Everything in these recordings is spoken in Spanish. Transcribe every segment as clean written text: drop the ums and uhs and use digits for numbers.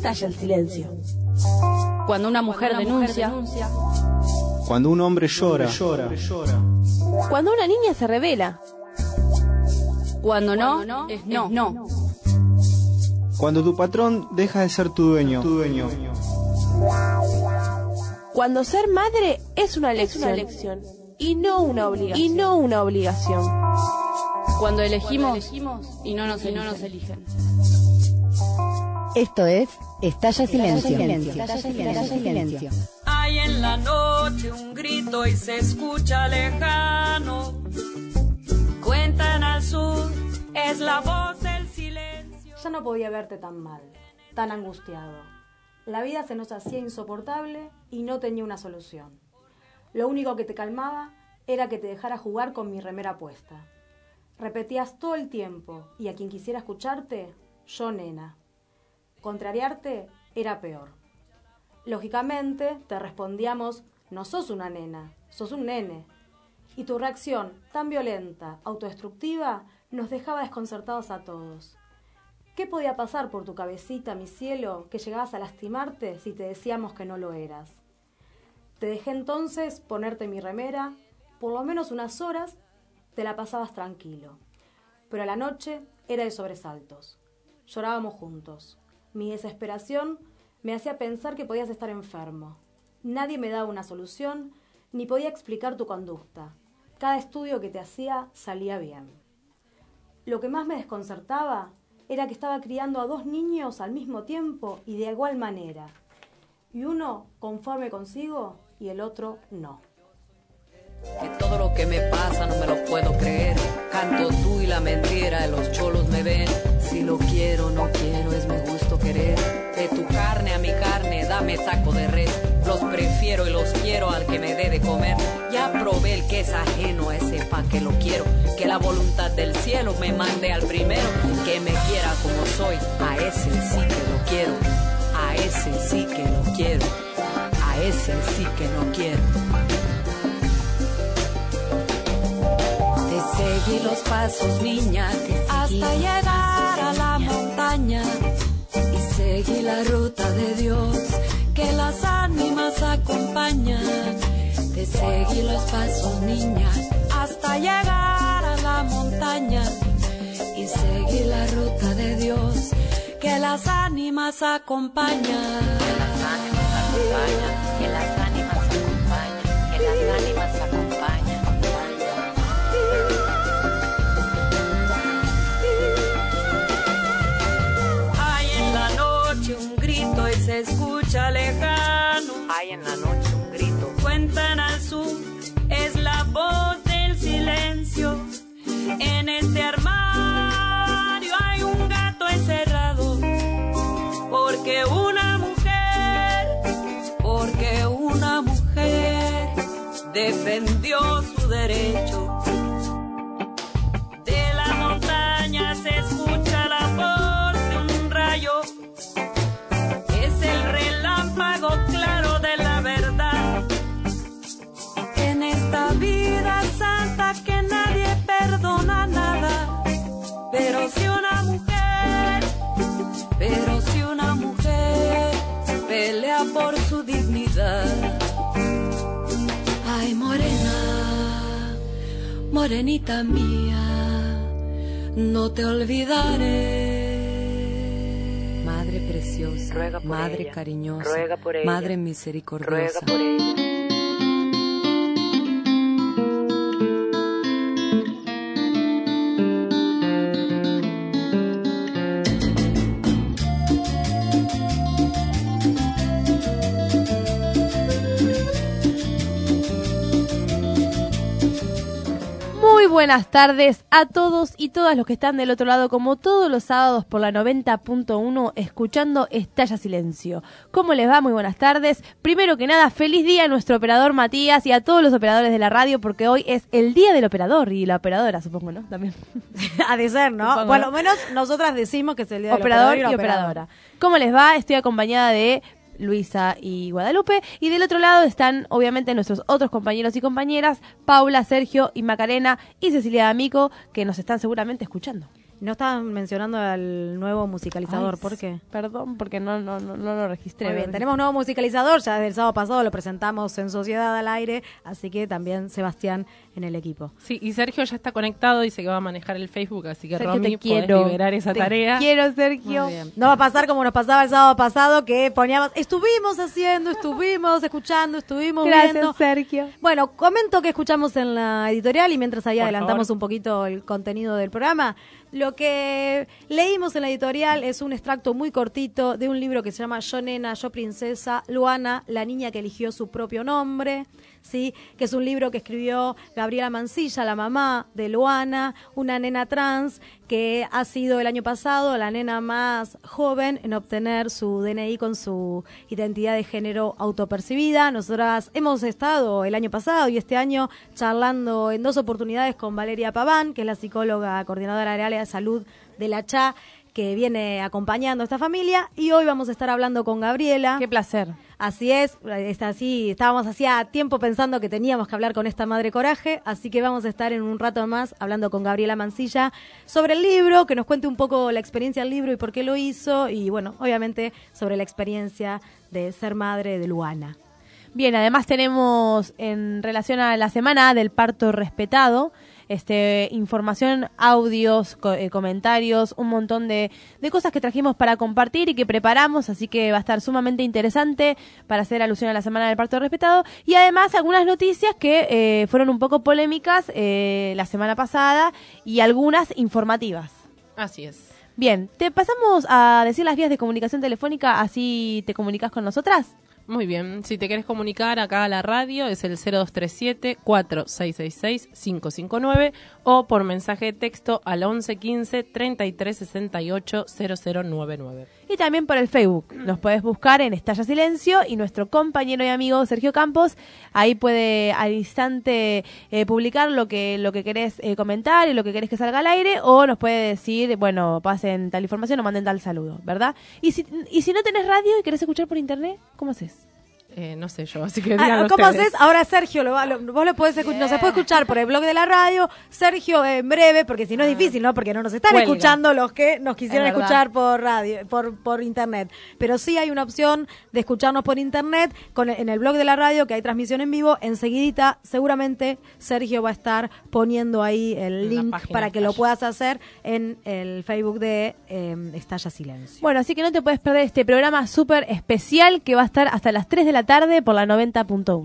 estalla el silencio. Cuando una mujer denuncia. Cuando un hombre llora. Cuando una niña se revela. Cuando no, es no. Cuando tu patrón deja de ser tu dueño. Cuando ser madre es una elección y no una obligación. Cuando elegimos y no nos eligen. Esto es Estalla Silencio. Hay en la noche un grito y se escucha lejano. Cuentan al sur, es la voz del silencio. Ya no podía verte tan mal, tan angustiado. La vida se nos hacía insoportable y no tenía una solución. Lo único que te calmaba era que te dejara jugar con mi remera puesta. Repetías todo el tiempo, y a quien quisiera escucharte, yo nena. Contrariarte era peor. Lógicamente, te respondíamos, no sos una nena, sos un nene. Y tu reacción, tan violenta, autodestructiva, nos dejaba desconcertados a todos. ¿Qué podía pasar por tu cabecita, mi cielo, que llegabas a lastimarte si te decíamos que no lo eras? Te dejé entonces ponerte mi remera, por lo menos unas horas te la pasabas tranquilo. Pero a la noche era de sobresaltos. Llorábamos juntos. Mi desesperación me hacía pensar que podías estar enfermo. Nadie me daba una solución, ni podía explicar tu conducta. Cada estudio que te hacía salía bien. Lo que más me desconcertaba era que estaba criando a 2 niños al mismo tiempo y de igual manera. Y uno conforme consigo y el otro no. Que todo lo que me pasa no me lo puedo creer. Canto tú y la mentira, los cholos me ven. Si lo quiero, no quiero, es mi gusto querer. De tu carne a mi carne, dame taco de res. Los prefiero y los quiero al que me dé de comer. Ya probé el que es ajeno a ese pa' que lo quiero. Que la voluntad del cielo me mande al primero. Que me quiera como soy, a ese sí que lo quiero. A ese sí que lo quiero. A ese sí que lo quiero. Seguí los pasos, niña, hasta llegar a la montaña. Y seguí la ruta de Dios, que las ánimas acompañan. Te seguí los pasos, niña, hasta llegar a la montaña. Y seguí la ruta de Dios, que las ánimas acompañan. Que las ánimas acompañan, que las ánimas acompañan, que las ánimas acompañan. Se escucha lejano. Hay en la noche un grito. Cuentan al sur, es la voz del silencio. En este armario hay un gato encerrado. Porque una mujer defendió su derecho. De la montaña se escucha la voz de un rayo. Claro de la verdad. En esta vida santa que nadie perdona nada. Pero si una mujer pelea por su dignidad. Ay, morena, morenita mía, no te olvidaré. Madre preciosa, madre ella, cariñosa, madre misericordiosa. Ruega por ella. Muy buenas tardes a todos y todas los que están del otro lado, como todos los sábados por la 90.1, escuchando Estalla Silencio. ¿Cómo les va? Muy buenas tardes. Primero que nada, feliz día a nuestro operador Matías y a todos los operadores de la radio, porque hoy es el día del operador y la operadora, supongo, ¿no? También. Ha de ser, ¿no? Supongo, Por ¿no? lo menos nosotras decimos que es el día del operador y operadora. ¿Cómo les va? Estoy acompañada de Luisa y Guadalupe, y del otro lado están obviamente nuestros otros compañeros y compañeras, Paula, Sergio y Macarena y Cecilia D'Amico, que nos están seguramente escuchando. No estaban mencionando al nuevo musicalizador, Ay, ¿por qué? Perdón, porque no lo registré. Muy bien, tenemos nuevo musicalizador, ya desde el sábado pasado lo presentamos en Sociedad al Aire, así que también Sebastián en el equipo. Sí, y Sergio ya está conectado, dice que va a manejar el Facebook, así que Sergio, Romy, te quiero. podés liberar esa tarea. Quiero, Sergio. Muy bien. No va a pasar como nos pasaba el sábado pasado, que poníamos, estuvimos escuchando, estuvimos Gracias, viendo. Sergio. Bueno, comento que escuchamos en la editorial y mientras ahí Por adelantamos favor. un poquito el contenido del programa, lo que leímos en la editorial es un extracto muy cortito de un libro que se llama Yo Nena, Yo Princesa, Luana, la niña que eligió su propio nombre, ¿sí? Que es un libro que escribió Gabriela Mancilla, la mamá de Luana, una nena trans que ha sido el año pasado la nena más joven en obtener su DNI con su identidad de género autopercibida. Nosotras hemos estado el año pasado y este año charlando en 2 oportunidades con Valeria Paván, que es la psicóloga coordinadora del área de salud de la CHA, que viene acompañando a esta familia, y hoy vamos a estar hablando con Gabriela. Qué placer. Así es, así estábamos hacía tiempo pensando que teníamos que hablar con esta madre coraje, así que vamos a estar en un rato más hablando con Gabriela Mancilla sobre el libro, que nos cuente un poco la experiencia del libro y por qué lo hizo, y bueno, obviamente sobre la experiencia de ser madre de Luana. Bien, además tenemos en relación a la semana del parto respetado, información, audios, comentarios, un montón de cosas que trajimos para compartir y que preparamos, así que va a estar sumamente interesante para hacer alusión a la semana del parto respetado, y además algunas noticias que fueron un poco polémicas la semana pasada y algunas informativas. Así es. Bien, te pasamos a decir las vías de comunicación telefónica, así te comunicas con nosotras. Muy bien, si te querés comunicar acá a la radio es el 0237-4666-559 o por mensaje de texto al 1115-3368-0099. Y también por el Facebook. Nos puedes buscar en Estalla Silencio y nuestro compañero y amigo Sergio Campos ahí puede al instante publicar lo que querés comentar y lo que querés que salga al aire, o nos puede decir, bueno, pasen tal información o manden tal saludo, ¿verdad? Y si no tenés radio y querés escuchar por internet, ¿cómo haces? No sé yo, así que díganlo ¿Cómo ustedes. haces? Ahora Sergio, vos lo podés escuchar, nos se puede escuchar por el blog de la radio, Sergio en breve, porque si no es difícil, ¿no? Porque no nos están Cuelga. escuchando los que nos quisieran Es verdad. escuchar por radio, por internet. Pero sí hay una opción de escucharnos por internet en el blog de la radio, que hay transmisión en vivo. Enseguidita, seguramente Sergio va a estar poniendo ahí el En la link página para de que lo Estalla. puedas hacer en el Facebook de Estalla Silencio. Bueno, así que no te puedes perder este programa súper especial que va a estar hasta las 3 de la tarde por la 90.1.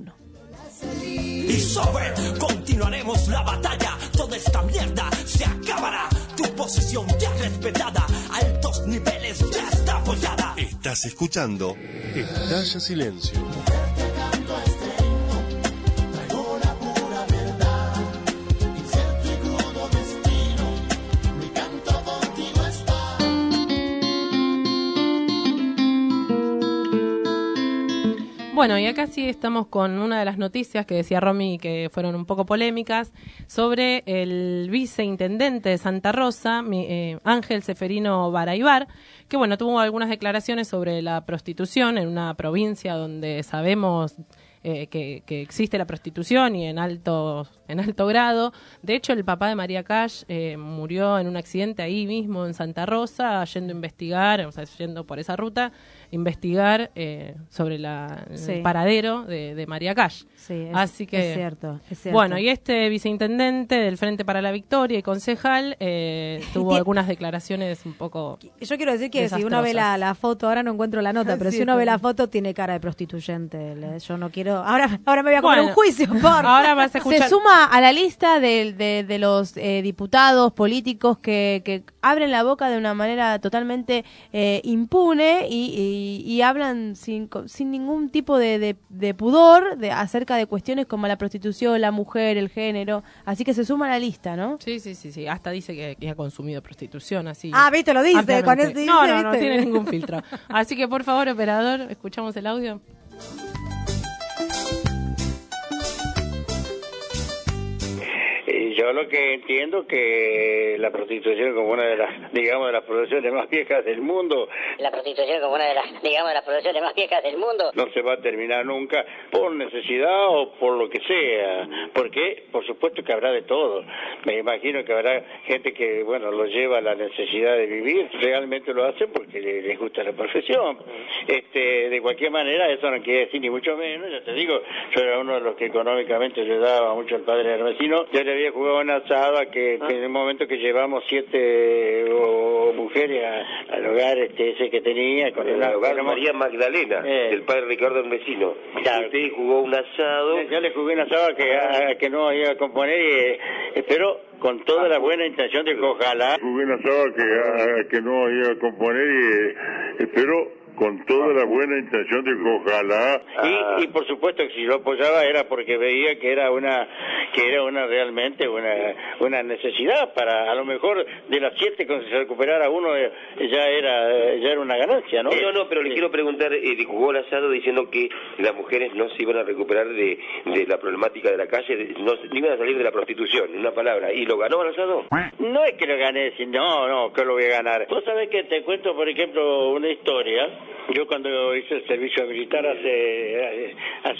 Y sobre, continuaremos la batalla. Toda esta mierda se acabará. Tu posición ya respetada. Altos niveles ya está apoyada. Estás escuchando Estalla Silencio. Bueno, y acá sí estamos con una de las noticias que decía Romy que fueron un poco polémicas sobre el viceintendente de Santa Rosa, Ángel Seferino Baraybar, que bueno, tuvo algunas declaraciones sobre la prostitución en una provincia donde sabemos que existe la prostitución y en alto grado. De hecho, el papá de María Cash murió en un accidente ahí mismo en Santa Rosa, yendo a investigar, o sea, yendo por esa ruta, investigar sobre el paradero de María Cash. Sí, Así que, es cierto. Bueno, y este viceintendente del Frente para la Victoria y concejal tuvo algunas declaraciones un poco Yo quiero decir que si uno ve la foto, ahora no encuentro la nota, pero Sí, si uno ve también. la foto tiene cara de prostituyente. Yo no quiero... Ahora me voy a comer un juicio por... Ahora vas a escuchar. Se suma a la lista de los diputados políticos que abren la boca de una manera totalmente impune y hablan sin ningún tipo de pudor acerca de cuestiones como la prostitución, la mujer, el género. Así que se suma a la lista, ¿no? Sí. Hasta dice que ha consumido prostitución, así. Ah, viste, lo dice. ampliamente. Con eso dice, No ¿viste? tiene ningún filtro. Así que, por favor, operador, escuchamos el audio. Yo lo que entiendo que la prostitución como una de las, digamos, de las profesiones más viejas del mundo. La prostitución como una de las, digamos, de las profesiones más viejas del mundo. No se va a terminar nunca por necesidad o por lo que sea, porque por supuesto que habrá de todo. me imagino que habrá gente que, bueno, lo lleva a la necesidad de vivir, realmente lo hacen porque les gusta la profesión. De cualquier manera, eso no quiere decir ni mucho menos, ya te digo, yo era uno de los que económicamente ayudaba mucho al padre del vecino. Yo le había jugado una asada que en el momento que llevamos 7 mujeres al hogar ese que tenía, con el hogar de María Magdalena, del padre Ricardo del vecino. Claro. Usted jugó un asado. Yo le jugué un asado que no iba a componer y espero con toda la buena intención de que ojalá. Jugué un asado que no iba a componer y espero con toda la buena intención de que ojalá. Y por supuesto que si lo apoyaba era porque veía que era una realmente una necesidad para, a lo mejor de las 7 cuando se recuperara uno ya era una ganancia, ¿no? No, pero le quiero preguntar, jugó el asado diciendo que las mujeres no se iban a recuperar de la problemática de la calle, no iban a salir de la prostitución, en una palabra, ¿y lo ganó el asado? No es que lo gané, no, que lo voy a ganar. Vos sabés que te cuento, por ejemplo, una historia. Yo cuando hice el servicio militar hace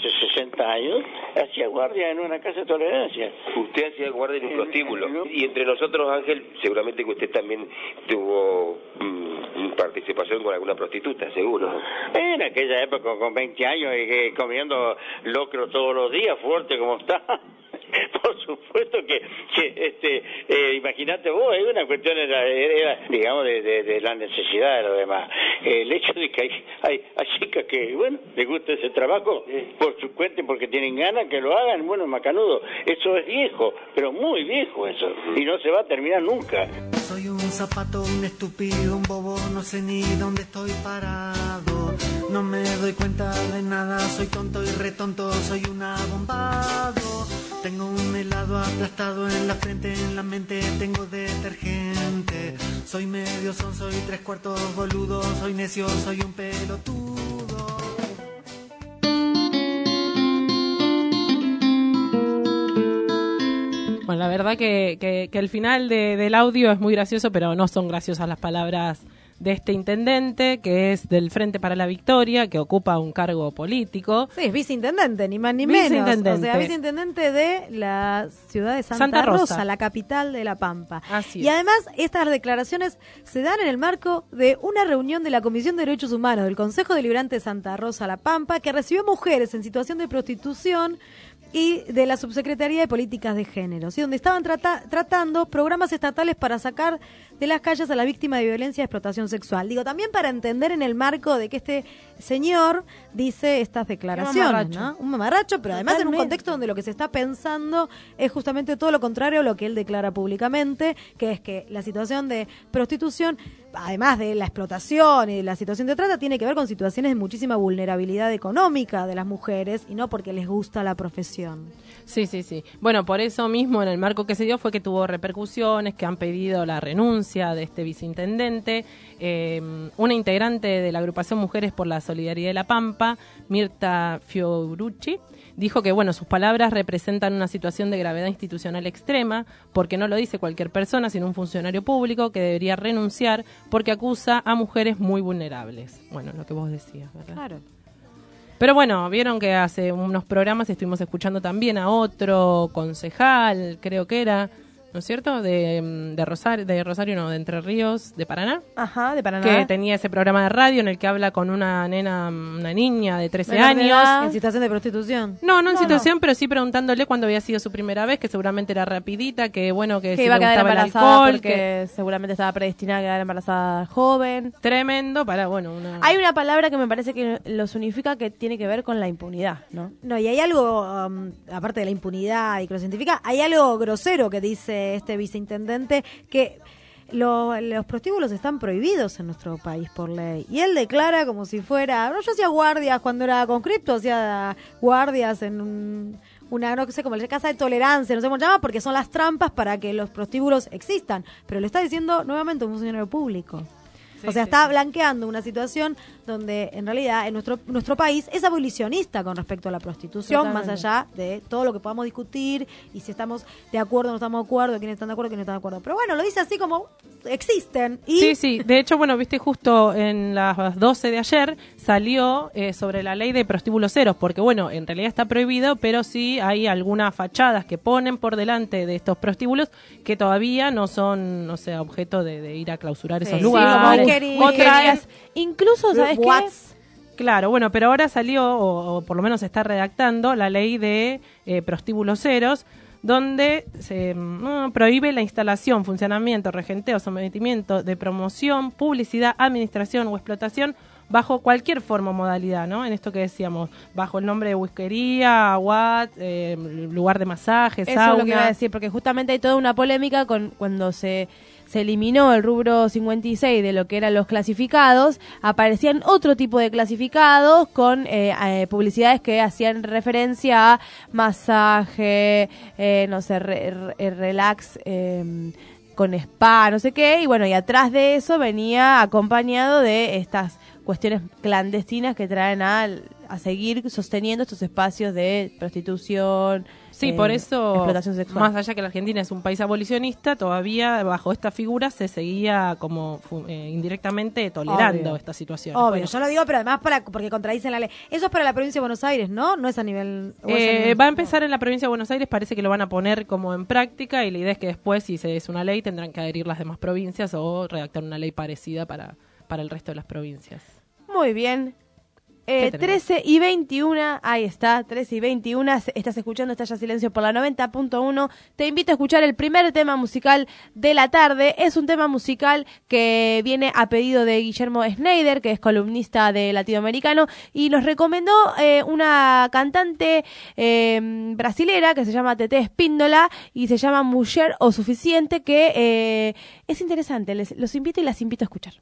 60 años, hacía guardia en una casa de tolerancia. Usted hacía guardia en un prostíbulo. Y entre nosotros, Ángel, seguramente que usted también tuvo participación con alguna prostituta, seguro. En aquella época, con 20 años, y comiendo locro todos los días, fuerte como está. Por supuesto que imagínate vos, es una cuestión era digamos de la necesidad de lo demás. El hecho de que hay chicas que, bueno, les gusta ese trabajo por su cuenta, porque tienen ganas que lo hagan, bueno, macanudo. Eso es viejo, pero muy viejo eso, y no se va a terminar nunca. Soy un zapato, un estúpido, un bobo, no sé ni dónde estoy parado. No me doy cuenta de nada, soy tonto y retonto, soy un abombado. Tengo un helado aplastado en la frente, en la mente tengo detergente. Soy medio son, soy 3/4 boludo, soy necio, soy un pelotudo. Bueno, la verdad que el final del audio es muy gracioso, pero no son graciosas las palabras de este intendente, que es del Frente para la Victoria, que ocupa un cargo político. Sí, es viceintendente, ni más ni menos. O sea, viceintendente de la ciudad de Santa Rosa, la capital de La Pampa. Así es. Y además, estas declaraciones se dan en el marco de una reunión de la Comisión de Derechos Humanos del Consejo Deliberante de Santa Rosa, La Pampa, que recibió mujeres en situación de prostitución y de la Subsecretaría de Políticas de Género, ¿sí? Donde estaban tratando programas estatales para sacar de las calles a las víctimas de violencia y explotación sexual. Digo, también para entender en el marco de que este señor dice estas declaraciones, ¿no? Un mamarracho, pero además en un contexto donde lo que se está pensando es justamente todo lo contrario a lo que él declara públicamente, que es que la situación de prostitución, además de la explotación y de la situación de trata, tiene que ver con situaciones de muchísima vulnerabilidad económica de las mujeres y no porque les gusta la profesión. Sí. Bueno, por eso mismo en el marco que se dio fue que tuvo repercusiones, que han pedido la renuncia de este viceintendente. Una integrante de la agrupación Mujeres por la Solidaridad de La Pampa, Mirta Fiorucci, dijo que, bueno, sus palabras representan una situación de gravedad institucional extrema, porque no lo dice cualquier persona, sino un funcionario público que debería renunciar porque acusa a mujeres muy vulnerables. Bueno, lo que vos decías, ¿verdad? Claro. Pero bueno, vieron que hace unos programas estuvimos escuchando también a otro concejal, creo que era, ¿no es cierto? De Rosario, no, de Entre Ríos, de Paraná. Ajá, de Paraná. Que tenía ese programa de radio en el que habla con una niña de 13 años. ¿En situación de prostitución? No en situación, pero sí preguntándole cuándo había sido su primera vez, que seguramente era rapidita, que bueno, que si iba a quedar gustaba embarazada el alcohol, porque seguramente estaba predestinada a quedar embarazada joven. Tremendo para, bueno, Hay una palabra que me parece que los unifica, que tiene que ver con la impunidad, ¿no? No, y hay algo, aparte de la impunidad y que lo científica, hay algo grosero que dice este viceintendente, que los prostíbulos están prohibidos en nuestro país por ley, y él declara como si fuera, yo hacía guardias cuando era conscripto, hacía guardias en una, no sé, como la casa de tolerancia, no sé cómo se llama, porque son las trampas para que los prostíbulos existan, pero lo está diciendo nuevamente un funcionario público. O sea, está blanqueando una situación donde en realidad en nuestro país es abolicionista con respecto a la prostitución, Totalmente. más allá de todo lo que podamos discutir y si estamos de acuerdo o no estamos de acuerdo, quiénes están de acuerdo, quiénes no están de acuerdo. Pero bueno, lo dice así como existen. Y Sí. De hecho, bueno, viste, justo en las 12 de ayer salió sobre la ley de prostíbulos ceros, porque bueno, en realidad está prohibido, pero sí hay algunas fachadas que ponen por delante de estos prostíbulos que todavía no son, o sea, objeto de ir a clausurar esos lugares. Incluso, ¿sabes qué? Claro, bueno, pero ahora salió, o por lo menos se está redactando, la ley de prostíbulos ceros, donde se prohíbe la instalación, funcionamiento, regenteo, sometimiento de promoción, publicidad, administración o explotación bajo cualquier forma o modalidad, ¿no? En esto que decíamos, bajo el nombre de whiskería, aguat, lugar de masajes, Eso sauna. es lo que iba a decir, porque justamente hay toda una polémica con cuando se eliminó el rubro 56 de lo que eran los clasificados, aparecían otro tipo de clasificados con publicidades que hacían referencia a masaje, no sé, relax, con spa, no sé qué, y bueno, y atrás de eso venía acompañado de estas cuestiones clandestinas que traen a seguir sosteniendo estos espacios de prostitución. Sí, por eso, explotación sexual. más allá que la Argentina es un país abolicionista, todavía bajo esta figura se seguía como indirectamente tolerando esta situación. Obvio, Bueno, yo lo digo, pero además porque contradicen la ley. Eso es para la provincia de Buenos Aires, ¿no? No es a nivel... va a empezar en la provincia de Buenos Aires, parece que lo van a poner como en práctica y la idea es que después, si se es una ley, tendrán que adherir las demás provincias o redactar una ley parecida para el resto de las provincias. Muy bien. ¿Qué tenemos? 13:21, ahí está, 13:21, estás escuchando Estalla Silencio por la 90.1. Te invito a escuchar el primer tema musical de la tarde. Es un tema musical que viene a pedido de Guillermo Schneider, que es columnista de Latinoamericano, y nos recomendó una cantante brasilera que se llama Teté Espíndola y se llama Mujer o Suficiente, que es interesante. Los invito y las invito a escuchar.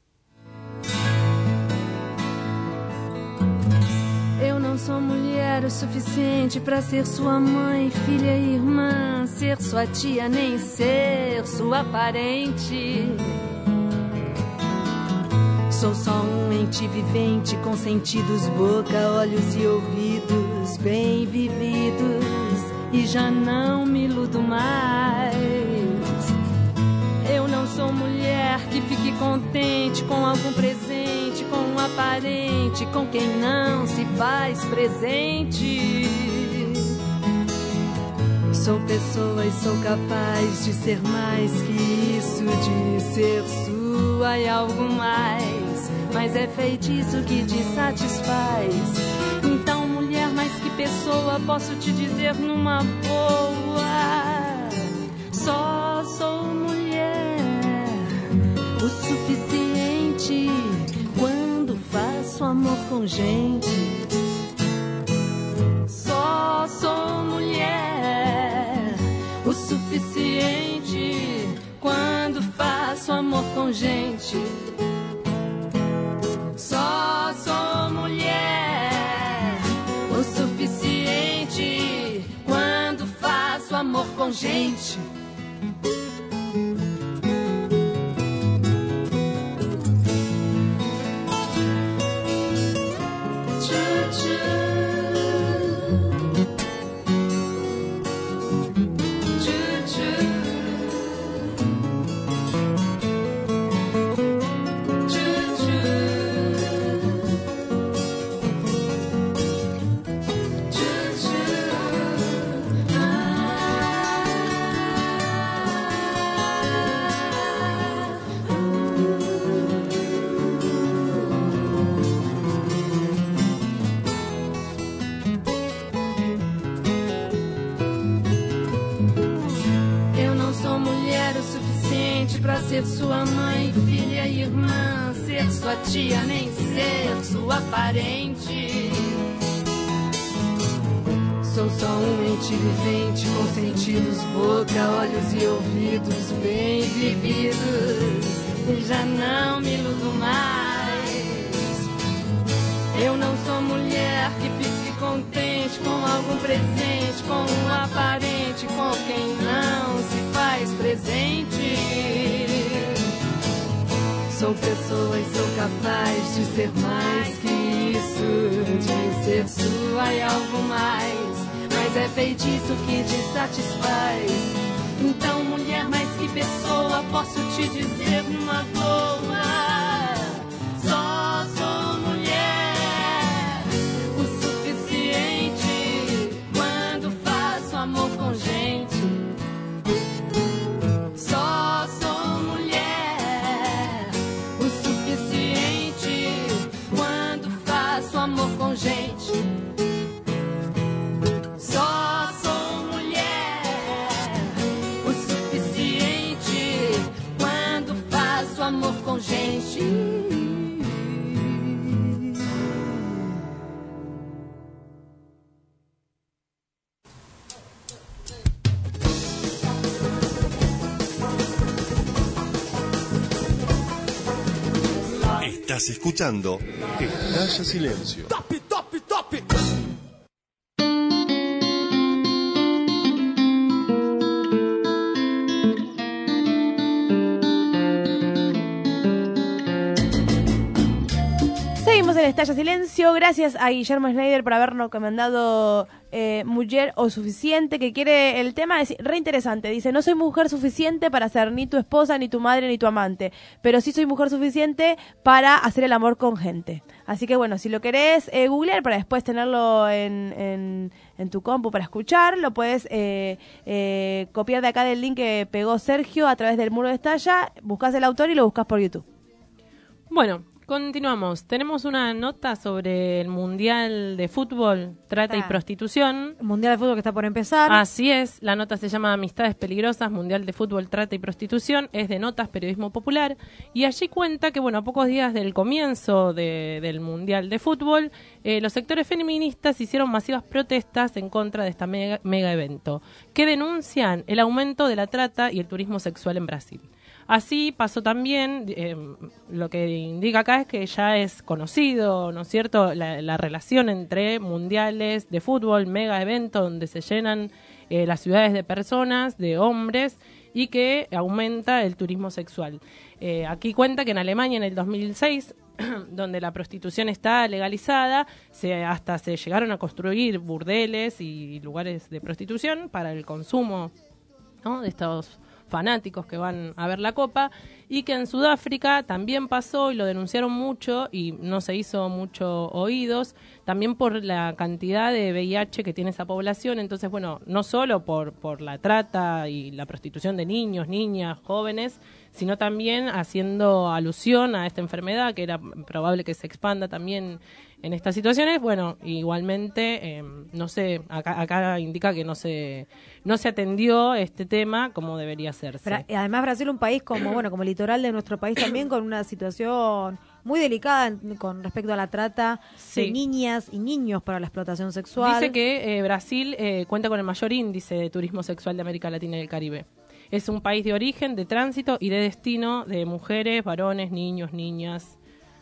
Eu não sou mulher o suficiente pra ser sua mãe, filha e irmã, ser sua tia, nem ser sua parente. Sou só um ente vivente com sentidos, boca, olhos e ouvidos bem vividos, e já não me iludo mais. Eu não sou mulher que fique contente com algum presente, com um aparente, com quem não se faz presente. Sou pessoa e sou capaz de ser mais que isso, de ser sua e algo mais. Mas é feitiço que te satisfaz. Então, mulher mais que pessoa, posso te dizer numa boa: só sou mulher o suficiente quando faço amor com gente. Só sou mulher o suficiente quando faço amor com gente. Só sou mulher o suficiente quando faço amor com gente. Pra ser sua mãe, filha e irmã, ser sua tia, nem ser sua parente. Sou só um ente vivente com sentidos, boca, olhos e ouvidos bem vividos, e já não me iludo mais. Eu não sou mulher que fique contente com algum presente, com um aparente, com quem não se faz presente. Sou pessoa e ser mais que isso, de ser sua e algo mais. Mas é feitiço que te satisfaz. Então, mulher mais que pessoa, posso te dizer numa boa: só sou mulher o suficiente quando faço amor com gente. Só sou mulher o suficiente quando faço amor com gente. Só sou mulher o suficiente quando faço amor com gente. Estás escuchando Estalla Silencio. Seguimos en Estalla Silencio. Gracias a Guillermo Schneider por habernos recomendado Mujer o Suficiente, que quiere el tema, es re interesante. Dice: no soy mujer suficiente para ser ni tu esposa, ni tu madre, ni tu amante, pero sí soy mujer suficiente para hacer el amor con gente. Así que bueno, si lo querés googlear para después tenerlo en tu compu para escuchar, lo puedes copiar de acá del link que pegó Sergio a través del muro de Estalla, buscás el autor y lo buscás por YouTube. Bueno, continuamos. Tenemos una nota sobre el Mundial de Fútbol, Trata y Prostitución. Mundial de Fútbol que está por empezar. Así es. La nota se llama Amistades Peligrosas, Mundial de Fútbol, Trata y Prostitución. Es de Notas, Periodismo Popular. Y allí cuenta que, bueno, a pocos días del comienzo del Mundial de Fútbol, los sectores feministas hicieron masivas protestas en contra de este mega evento, que denuncian el aumento de la trata y el turismo sexual en Brasil. Así pasó también, lo que indica acá es que ya es conocido, ¿no es cierto?, la relación entre mundiales de fútbol, mega evento donde se llenan las ciudades de personas, de hombres, y que aumenta el turismo sexual. Aquí cuenta que en Alemania en el 2006, donde la prostitución está legalizada, hasta se llegaron a construir burdeles y lugares de prostitución para el consumo, ¿no?, de estos fanáticos que van a ver la Copa, y que en Sudáfrica también pasó y lo denunciaron mucho y no se hizo mucho oídos, también por la cantidad de VIH que tiene esa población. Entonces, bueno, no solo por la trata y la prostitución de niños, niñas, jóvenes, sino también haciendo alusión a esta enfermedad que era probable que se expanda también en estas situaciones. Bueno, igualmente, no sé, acá indica que no se atendió este tema como debería hacerse. Pero, además, Brasil, un país como el litoral de nuestro país también, con una situación muy delicada con respecto a la trata de niñas y niños para la explotación sexual. Dice que Brasil cuenta con el mayor índice de turismo sexual de América Latina y el Caribe. Es un país de origen, de tránsito y de destino de mujeres, varones, niños, niñas,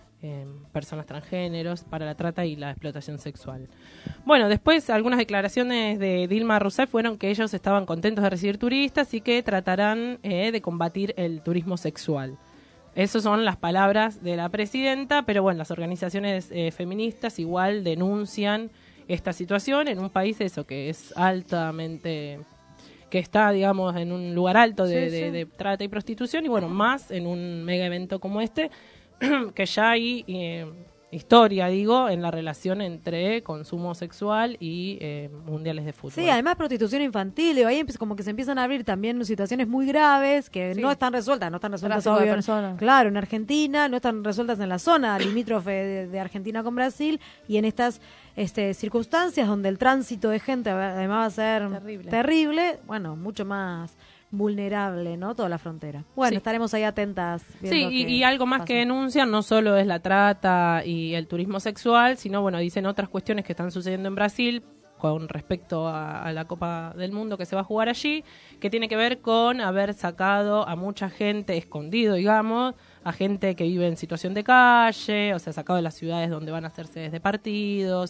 personas transgéneros para la trata y la explotación sexual. Bueno, después algunas declaraciones de Dilma Rousseff fueron que ellos estaban contentos de recibir turistas y que tratarán de combatir el turismo sexual. Esas son las palabras de la presidenta, pero bueno, las organizaciones feministas igual denuncian esta situación en un país que es altamente, que está, digamos, en un lugar alto de trata y prostitución, y bueno, más en un mega evento como este, que ya hay historia, digo, en la relación entre consumo sexual y mundiales de fútbol. Sí, además prostitución infantil, y ahí como que se empiezan a abrir también situaciones muy graves que no están resueltas, obvio, claro, en Argentina, no están resueltas en la zona limítrofe de Argentina con Brasil, y en estas circunstancias donde el tránsito de gente además va a ser terrible, bueno, mucho más vulnerable, ¿no? Toda la frontera. Bueno, estaremos ahí atentas. Sí, y algo más que denuncian no solo es la trata y el turismo sexual, sino, bueno, dicen otras cuestiones que están sucediendo en Brasil con respecto a la Copa del Mundo que se va a jugar allí, que tiene que ver con haber sacado a mucha gente, escondido, digamos, a gente que vive en situación de calle, o sea, sacado de las ciudades donde van a hacerse desde partidos,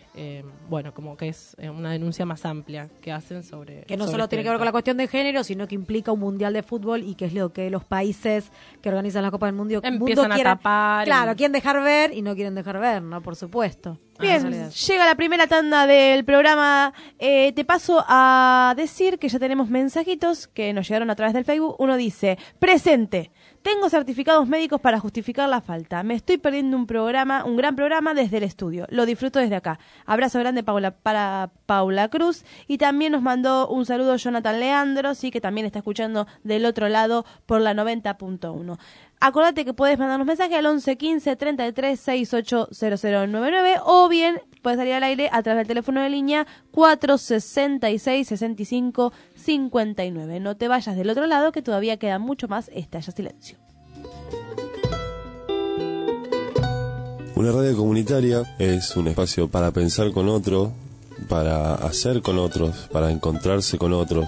bueno, como que es una denuncia más amplia que hacen sobre... Que no sobre solo este tiene que ver con la evento. cuestión de género, sino que implica un mundial de fútbol y que es lo que los países que organizan la Copa del Mundo Empiezan a quieren, tapar. Claro, quieren dejar ver y no quieren dejar ver, ¿no? Por supuesto. Bien, llega la primera tanda del programa. Te paso a decir que ya tenemos mensajitos que nos llegaron a través del Facebook. Uno dice, presente, tengo certificados médicos para justificar la falta. Me estoy perdiendo un gran programa desde el estudio. Lo disfruto desde acá. Abrazo grande para Paula Cruz. Y también nos mandó un saludo Jonathan Leandro, sí, que también está escuchando del otro lado por la 90.1. Acordate que puedes mandarnos mensaje al 11 15 33 68 0099 o bien puedes salir al aire a través del teléfono de línea 466 65 59. No te vayas del otro lado que todavía queda mucho más. Estalla Silencio. Una radio comunitaria es un espacio para pensar con otro, para hacer con otros, para encontrarse con otros.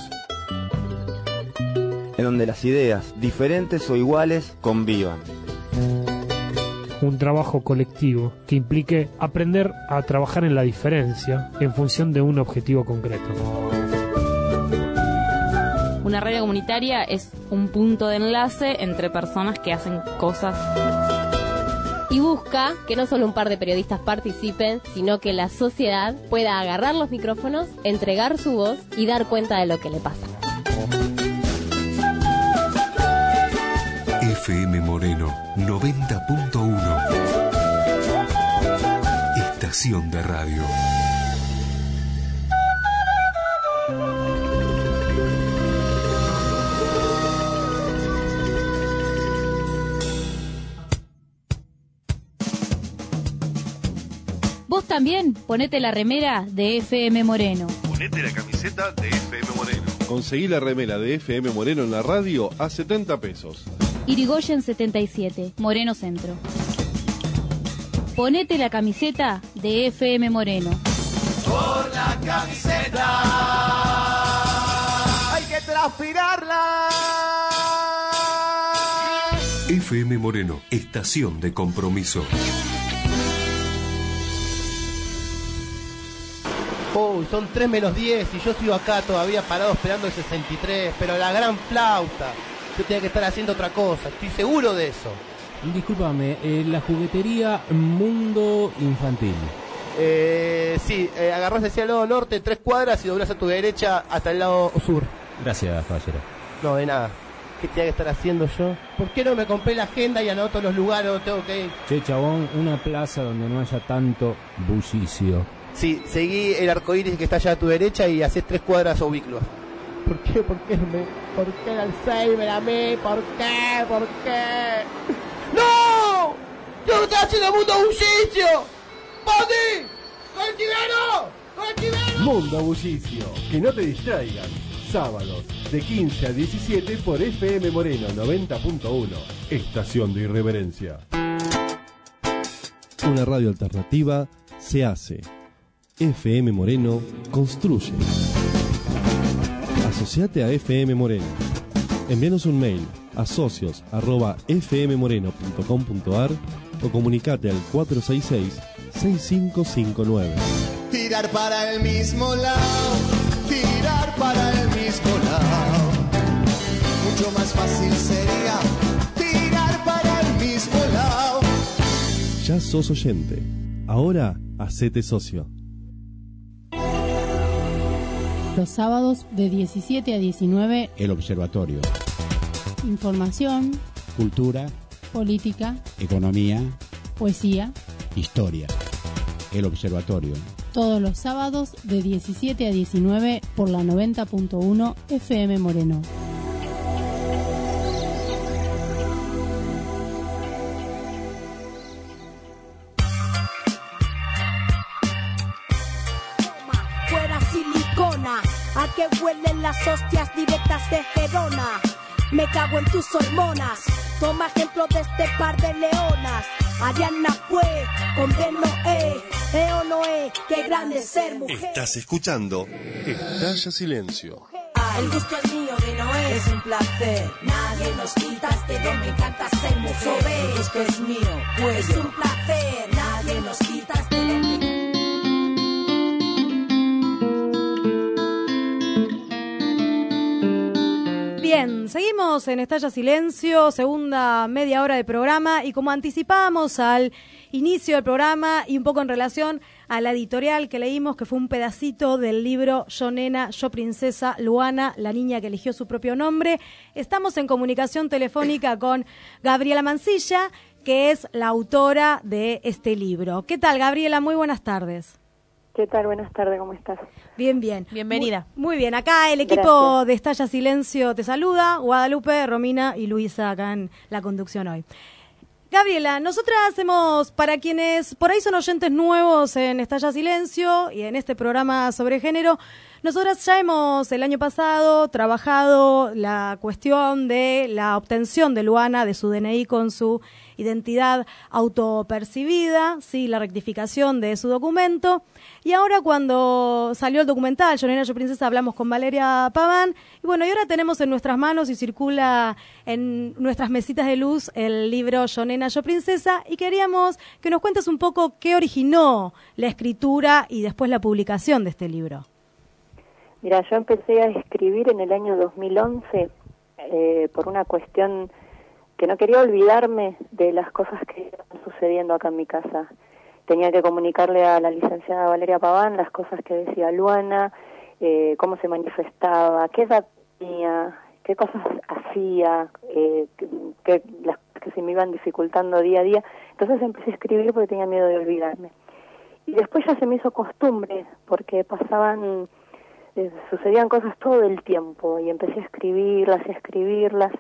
En donde las ideas, diferentes o iguales, convivan. Un trabajo colectivo que implique aprender a trabajar en la diferencia en función de un objetivo concreto. Una radio comunitaria es un punto de enlace entre personas que hacen cosas. Y busca que no solo un par de periodistas participen, sino que la sociedad pueda agarrar los micrófonos, entregar su voz y dar cuenta de lo que le pasa. FM Moreno 90.1. Estación de radio. Vos también ponete la remera de FM Moreno. Ponete la camiseta de FM Moreno. Conseguí la remera de FM Moreno en la radio a 70 pesos. Irigoyen 77, Moreno Centro. Ponete la camiseta de FM Moreno. Por la camiseta hay que transpirarla. FM Moreno, estación de compromiso. Uy, son 3 menos 10 y yo sigo acá todavía parado esperando el 63, pero la gran flauta. Yo tenía que estar haciendo otra cosa, estoy seguro de eso. Discúlpame, la juguetería Mundo Infantil. Sí, agarrás hacia el lado norte 3 cuadras y doblás a tu derecha hasta el lado sur. Gracias, caballero. No, de nada. ¿Qué tenía que estar haciendo yo? ¿Por qué no me compré la agenda y anoto los lugares donde tengo que ir? Che, chabón, una plaza donde no haya tanto bullicio. Sí, seguí el arcoíris que está allá a tu derecha y hacés 3 cuadras oblicuas. ¿Por qué? ¿Por qué el Alzheimer a mí? ¿Por qué? ¿Por qué? ¡No! ¡Yo no estoy haciendo Mundo Bullicio! ¡Bondi! ¡Colchivero! Mundo Bullicio, que no te distraigan. Sábados, de 15 a 17 por FM Moreno 90.1. Estación de irreverencia. Una radio alternativa se hace. FM Moreno construye. Asociate a FM Moreno. Envíanos un mail a socios@fmmoreno.com.ar o comunicate al 466-6559. Tirar para el mismo lado, tirar para el mismo lado. Mucho más fácil sería tirar para el mismo lado. Ya sos oyente. Ahora hacete socio. Los sábados de 17 a 19, El Observatorio. información, Cultura, política, economía, poesía, historia. El Observatorio. todos los sábados de 17 a 19 por la 90.1 FM Moreno. Fuera silicona, a que huelen las hostias directas de Gerona. Me cago en tus hormonas, toma ejemplo de este par de leonas. Ariana fue, condeno o no qué grande ser mujer. Estás escuchando Estalla Silencio. El gusto es mío de Noé, es un placer. Nadie nos quita este don, me encanta ser mujer. El gusto es mío, pues es un placer. Nadie nos quita este don. Bien, seguimos en Estalla Silencio, segunda media hora de programa, y como anticipábamos al inicio del programa y un poco en relación a la editorial que leímos, que fue un pedacito del libro Yo Nena, Yo Princesa, Luana, la niña que eligió su propio nombre, estamos en comunicación telefónica con Gabriela Mancilla, que es la autora de este libro. ¿Qué tal, Gabriela? Muy buenas tardes. ¿Qué tal? Buenas tardes, ¿cómo estás? Bien, bien. Bienvenida. Muy bien, acá el equipo de Estalla Silencio te saluda, Guadalupe, Romina y Luisa acá en la conducción hoy. Gabriela, nosotras hacemos, para quienes por ahí son oyentes nuevos en Estalla Silencio y en este programa sobre género, nosotras ya hemos el año pasado trabajado la cuestión de la obtención de Luana de su DNI con su identidad autopercibida, sí, la rectificación de su documento. Y ahora cuando salió el documental Yo Nena, Yo Princesa, hablamos con Valeria Paván. Y bueno, y ahora tenemos en nuestras manos y circula en nuestras mesitas de luz el libro Yo Nena, Yo Princesa. Y queríamos que nos cuentes un poco qué originó la escritura y después la publicación de este libro. Mira, yo empecé a escribir en el año 2011 por una cuestión que no quería olvidarme de las cosas que estaban sucediendo acá en mi casa. Tenía que comunicarle a la licenciada Valeria Paván las cosas que decía Luana, cómo se manifestaba, qué edad tenía, qué cosas hacía, las que se me iban dificultando día a día. Entonces empecé a escribir porque tenía miedo de olvidarme. Y después ya se me hizo costumbre, porque sucedían cosas todo el tiempo, y empecé a escribirlas,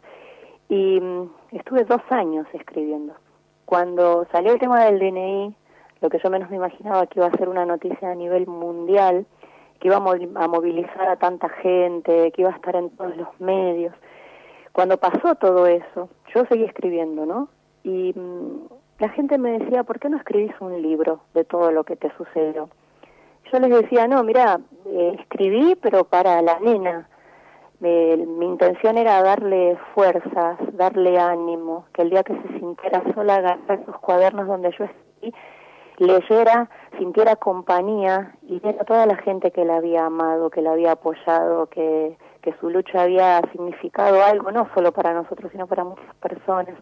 y estuve 2 años escribiendo. Cuando salió el tema del DNI, lo que yo menos me imaginaba que iba a ser una noticia a nivel mundial, que iba a movilizar a tanta gente, que iba a estar en todos los medios. Cuando pasó todo eso, yo seguí escribiendo, ¿no? Y la gente me decía, ¿por qué no escribís un libro de todo lo que te sucedió? Yo les decía, no, mira, escribí, pero para la nena. Mi intención era darle fuerzas, darle ánimo, que el día que se sintiera sola, agarrar esos cuadernos donde yo escribí, leyera, sintiera compañía y viera a toda la gente que la había amado, que la había apoyado, que su lucha había significado algo, no solo para nosotros, sino para muchas personas.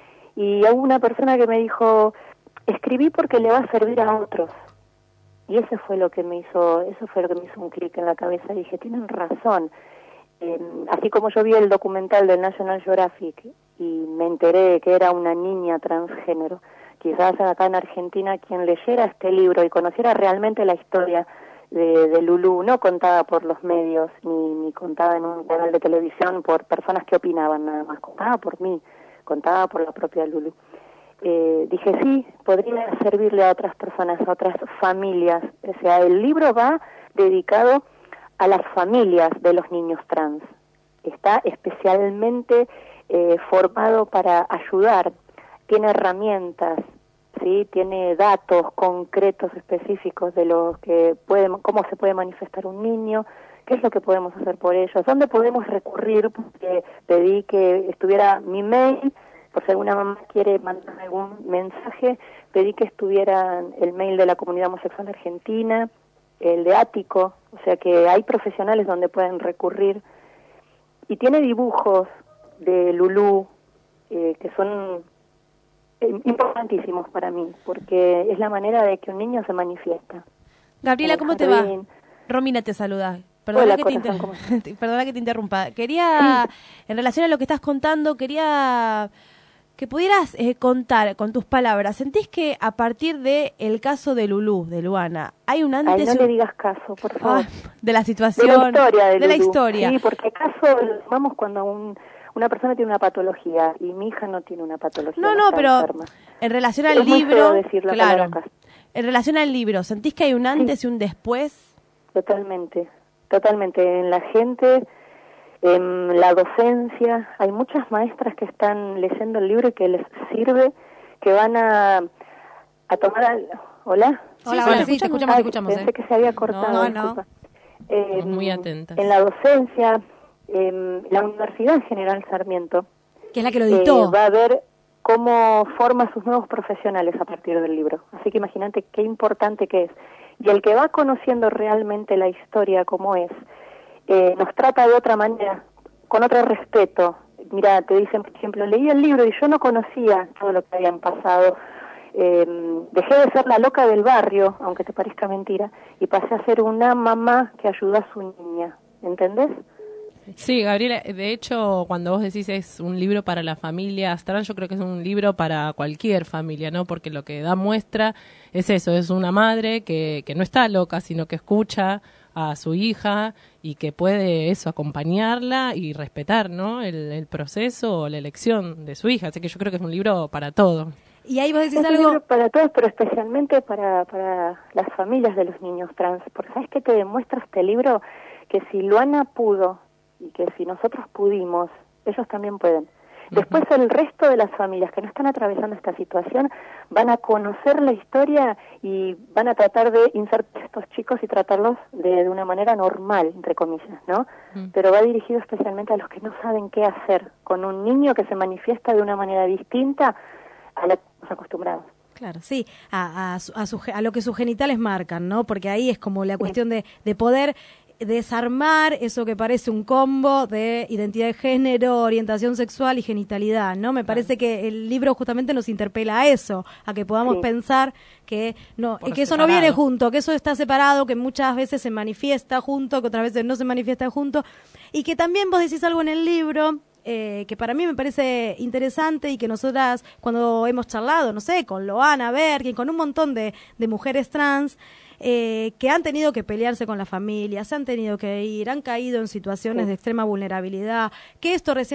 Y hubo una persona que me dijo, escribí porque le va a servir a otros. Y eso fue lo que me hizo un clic en la cabeza. Dije, tienen razón. Así como yo vi el documental del National Geographic y me enteré que era una niña transgénero, quizás acá en Argentina quien leyera este libro y conociera realmente la historia de Lulú, no contada por los medios ni contada en un canal de televisión por personas que opinaban nada más, contada por mí, contada por la propia Lulú. Dije, sí, podría servirle a otras personas, a otras familias. O sea, el libro va dedicado a las familias de los niños trans. Está especialmente formado para ayudar. Tiene herramientas, ¿sí? Tiene datos concretos, específicos de los que cómo se puede manifestar un niño, qué es lo que podemos hacer por ellos, dónde podemos recurrir, porque pedí que estuviera mi mail, por si alguna mamá quiere mandar algún mensaje, pedí que estuviera el mail de la comunidad homosexual argentina, el de Ático, o sea que hay profesionales donde pueden recurrir. Y tiene dibujos de Lulú que son importantísimos para mí, porque es la manera de que un niño se manifiesta. Gabriela, ¿cómo te va? Romina te saluda. Perdona que te interrumpa. Quería, en relación a lo que estás contando, quería que pudieras contar con tus palabras. ¿Sentís que a partir de el caso de Lulú, de Luana, hay un antes? Ay, no le digas caso, por favor. De la situación. De la historia. Sí, porque caso lo tomamos cuando una persona tiene una patología y mi hija no tiene una patología. No, pero enferma. En relación al libro, claro. En relación al libro, ¿sentís que hay un antes y un después? Totalmente. En la gente, en la docencia, hay muchas maestras que están leyendo el libro y que les sirve, que van a tomar ¿Hola? Hola, sí, te escuchamos. Pensé que se había cortado. No. Muy atenta. En la docencia, la Universidad General Sarmiento, que es la que lo editó, va a ver cómo forma sus nuevos profesionales a partir del libro. Así que imagínate qué importante que es. Y el que va conociendo realmente la historia como es, nos trata de otra manera, con otro respeto. Mira, te dicen, por ejemplo, leí el libro y yo no conocía todo lo que habían pasado. Dejé de ser la loca del barrio, aunque te parezca mentira, y pasé a ser una mamá que ayuda a su niña. ¿Entendés? Sí, Gabriela, de hecho, cuando vos decís es un libro para las familias trans, yo creo que es un libro para cualquier familia, ¿no? Porque lo que da muestra es eso, es una madre que no está loca, sino que escucha a su hija y que puede eso, acompañarla y respetar, ¿no? El proceso o la elección de su hija. Así que yo creo que es un libro para todos. Y ahí vos decís es algo... un libro para todos, pero especialmente para las familias de los niños trans. Porque ¿sabes qué te demuestra este libro? Que si Luana pudo y que si nosotros pudimos, ellos también pueden. Después el resto de las familias que no están atravesando esta situación van a conocer la historia y van a tratar de insertar a estos chicos y tratarlos de una manera normal, entre comillas, ¿no? Pero va dirigido especialmente a los que no saben qué hacer con un niño que se manifiesta de una manera distinta a la que estamos acostumbrados. Claro, sí, a lo que sus genitales marcan, ¿no? Porque ahí es como la cuestión de poder desarmar eso que parece un combo de identidad de género, orientación sexual y genitalidad, ¿no? Me parece que el libro justamente nos interpela a eso, a que podamos pensar que no, que eso no viene junto, que eso está separado, que muchas veces se manifiesta junto, que otras veces no se manifiesta junto, y que también vos decís algo en el libro que para mí me parece interesante y que nosotras cuando hemos charlado, no sé, con Loana Bergin, con un montón de mujeres trans, que han tenido que pelearse con la familia, se han tenido que ir, han caído en situaciones de extrema vulnerabilidad, que esto recién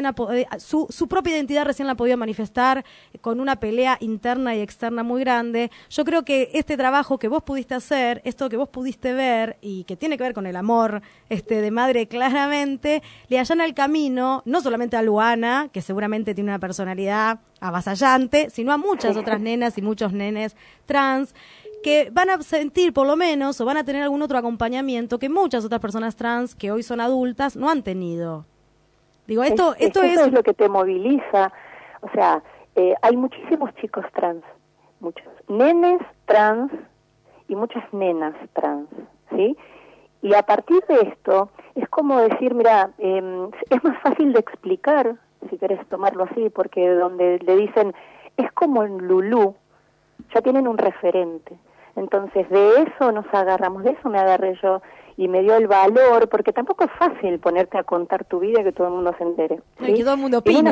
su propia identidad recién la ha podido manifestar con una pelea interna y externa muy grande. Yo creo que este trabajo que vos pudiste hacer, esto que vos pudiste ver y que tiene que ver con el amor de madre claramente, le allana el camino, no solamente a Luana, que seguramente tiene una personalidad avasallante, sino a muchas otras nenas y muchos nenes trans, que van a sentir por lo menos o van a tener algún otro acompañamiento que muchas otras personas trans que hoy son adultas no han tenido. Digo, esto es lo que te moviliza. O sea, hay muchísimos chicos trans, muchos nenes trans y muchas nenas trans, ¿sí? Y a partir de esto es como decir, mira, es más fácil de explicar, si querés tomarlo así, porque donde le dicen, es como en Lulú, ya tienen un referente. Entonces de eso nos agarramos, de eso me agarré yo y me dio el valor, porque tampoco es fácil ponerte a contar tu vida y que todo el mundo se entere, ¿sí? Que todo el mundo opina,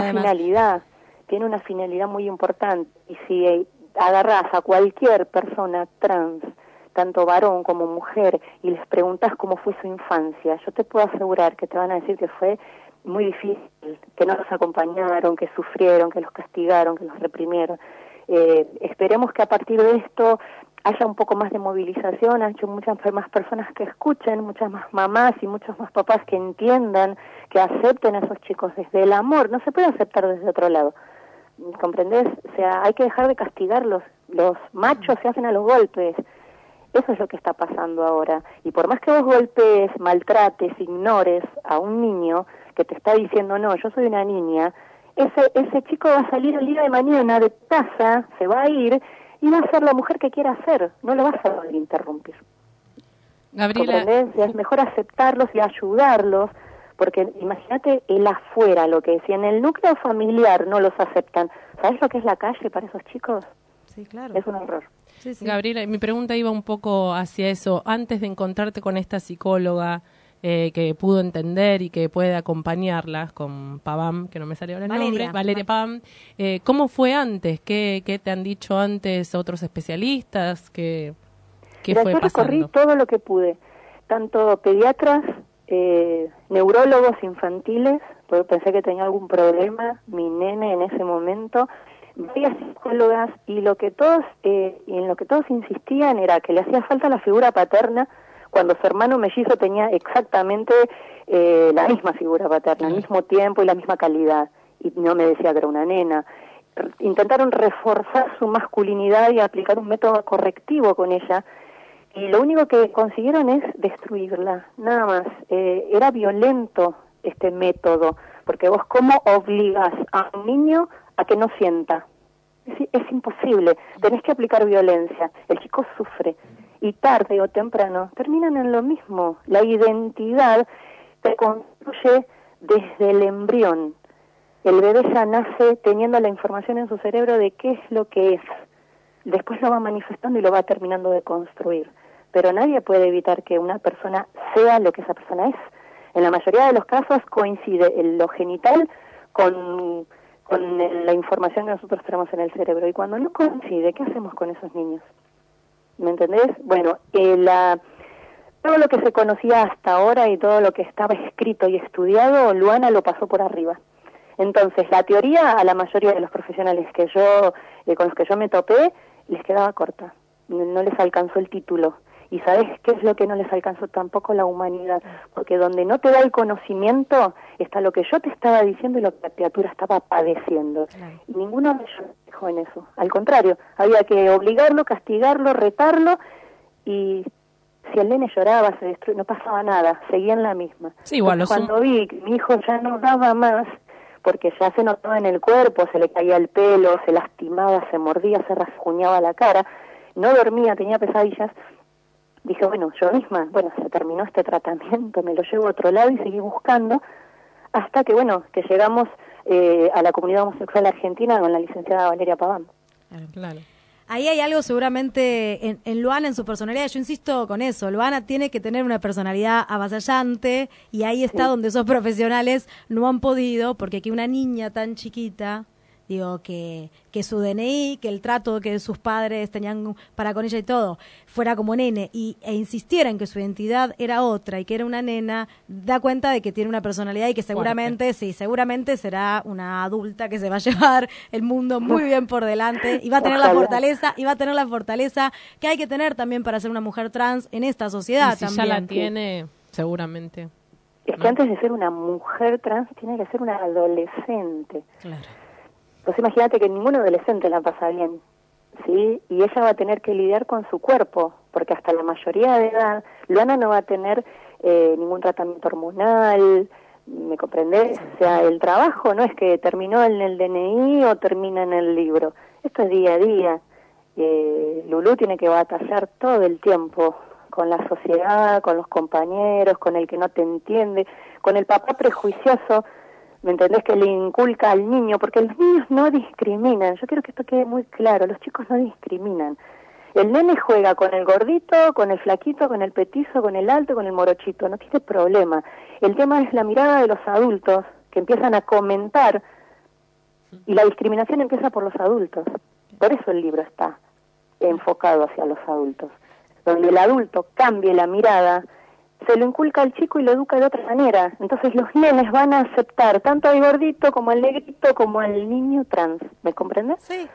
tiene una finalidad muy importante, y si agarrás a cualquier persona trans, tanto varón como mujer, y les preguntas cómo fue su infancia, yo te puedo asegurar que te van a decir que fue muy difícil, que no los acompañaron, que sufrieron, que los castigaron, que los reprimieron. Esperemos que a partir de esto haya un poco más de movilización, haya muchas más personas que escuchen, muchas más mamás y muchos más papás que entiendan, que acepten a esos chicos desde el amor. No se puede aceptar desde otro lado, ¿comprendés? O sea, hay que dejar de castigarlos. Los machos se hacen a los golpes. Eso es lo que está pasando ahora. Y por más que vos golpees, maltrates, ignores a un niño que te está diciendo, no, yo soy una niña, ese chico va a salir el día de mañana de casa, se va a ir y va a ser la mujer que quiera ser, no lo vas a poder interrumpir. Gabriela, es mejor aceptarlos y ayudarlos, porque imagínate el afuera, lo que decía, en el núcleo familiar no los aceptan. ¿Sabes lo que es la calle para esos chicos? Sí, claro. Es un horror. Sí, sí. Gabriela, mi pregunta iba un poco hacia eso. Antes de encontrarte con esta psicóloga que pudo entender y que puede acompañarlas con Paván, que no me salió el nombre, Valeria Paván, ¿cómo fue antes? ¿Qué te han dicho antes otros especialistas? ¿Qué fue yo pasando? Recorrí todo lo que pude, tanto pediatras, neurólogos infantiles, porque pensé que tenía algún problema, mi nene en ese momento, varias psicólogas, y en lo que todos insistían era que le hacía falta la figura paterna, cuando su hermano mellizo tenía exactamente la misma figura paterna, al mismo tiempo y la misma calidad, y no me decía que era una nena. Intentaron reforzar su masculinidad y aplicar un método correctivo con ella, y lo único que consiguieron es destruirla, nada más. Era violento este método, porque vos cómo obligas a un niño a que no sienta. Es imposible, tenés que aplicar violencia, el chico sufre, y tarde o temprano terminan en lo mismo. La identidad se construye desde el embrión. El bebé ya nace teniendo la información en su cerebro de qué es lo que es. Después lo va manifestando y lo va terminando de construir. Pero nadie puede evitar que una persona sea lo que esa persona es. En la mayoría de los casos coincide lo genital con la información que nosotros tenemos en el cerebro. Y cuando no coincide, ¿qué hacemos con esos niños? ¿Me entendés? Bueno, todo lo que se conocía hasta ahora y todo lo que estaba escrito y estudiado, Luana lo pasó por arriba. Entonces, la teoría a la mayoría de los profesionales con los que yo me topé, les quedaba corta. No les alcanzó el título. ¿Y sabes qué es lo que no les alcanzó tampoco? La humanidad. Porque donde no te da el conocimiento está lo que yo te estaba diciendo y lo que la criatura estaba padeciendo. Claro. Y ninguno de ellos dejó en eso. Al contrario, había que obligarlo, castigarlo, retarlo, y si el nene lloraba, se destruía, no pasaba nada, seguía en la misma. Sí, igual. Cuando vi que mi hijo ya no daba más, porque ya se notaba en el cuerpo, se le caía el pelo, se lastimaba, se mordía, se rasguñaba la cara, no dormía, tenía pesadillas, dije, bueno, yo misma, se terminó este tratamiento, me lo llevo a otro lado y seguí buscando, hasta que, que llegamos a la comunidad homosexual argentina con la licenciada Valeria Paván. Claro. Ahí hay algo seguramente en Luana, en su personalidad. Yo insisto con eso, Luana tiene que tener una personalidad avasallante y ahí está donde esos profesionales no han podido, porque que una niña tan chiquita, que su DNI, que el trato que sus padres tenían para con ella y todo, fuera como nene e insistiera en que su identidad era otra y que era una nena, da cuenta de que tiene una personalidad y que seguramente será una adulta que se va a llevar el mundo muy bien por delante y va a tener la fortaleza que hay que tener también para ser una mujer trans en esta sociedad. Y si también. Ya la tiene, seguramente. Es que antes de ser una mujer trans tiene que ser una adolescente. Claro. Pues imagínate que ningún adolescente la pasa bien, ¿sí? Y ella va a tener que lidiar con su cuerpo, porque hasta la mayoría de edad, Luana no va a tener ningún tratamiento hormonal, ¿me comprendés? O sea, el trabajo no es que terminó en el DNI o termina en el libro, esto es día a día. Lulú tiene que batallar todo el tiempo con la sociedad, con los compañeros, con el que no te entiende, con el papá prejuicioso, ¿me entendés? Que le inculca al niño, porque los niños no discriminan. Yo quiero que esto quede muy claro, los chicos no discriminan. El nene juega con el gordito, con el flaquito, con el petizo, con el alto, con el morochito, no tiene problema. El tema es la mirada de los adultos, que empiezan a comentar, y la discriminación empieza por los adultos. Por eso el libro está enfocado hacia los adultos. Donde el adulto cambie la mirada, se lo inculca al chico y lo educa de otra manera. Entonces los nenes van a aceptar tanto al gordito como al negrito como al niño trans. ¿Me comprendes? Sí.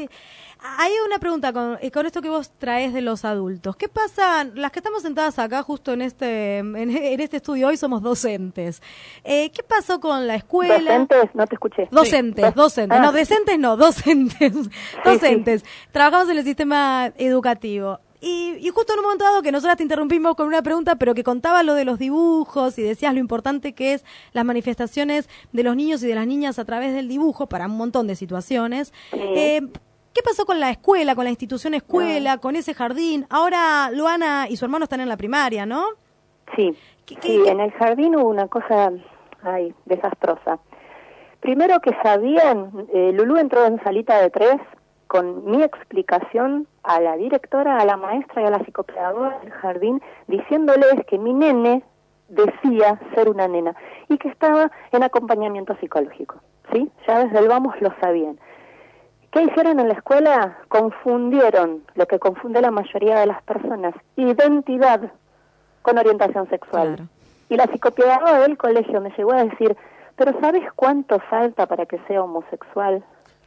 Hay una pregunta con esto que vos traes de los adultos. ¿Qué pasa? Las que estamos sentadas acá justo en este estudio hoy somos docentes. ¿Qué pasó con la escuela? ¿Docentes? No te escuché. Docentes. No, decentes no, docentes. Docentes. Trabajamos en el sistema educativo. Y justo en un momento dado que nosotras te interrumpimos con una pregunta, pero que contaba lo de los dibujos y decías lo importante que es las manifestaciones de los niños y de las niñas a través del dibujo para un montón de situaciones. ¿Qué pasó con la escuela, con la institución escuela, con ese jardín? Ahora Luana y su hermano están en la primaria, ¿no? Sí, en el jardín hubo una cosa desastrosa. Primero que sabían, Lulú entró en salita de 3 con mi explicación a la directora, a la maestra y a la psicopedagoga del jardín, diciéndoles que mi nene decía ser una nena y que estaba en acompañamiento psicológico, ¿sí? Ya desde el vamos lo sabían. ¿Qué hicieron en la escuela? Confundieron lo que confunde la mayoría de las personas, identidad con orientación sexual. Claro. Y la psicopedagoga del colegio me llegó a decir, ¿pero sabes cuánto falta para que sea homosexual?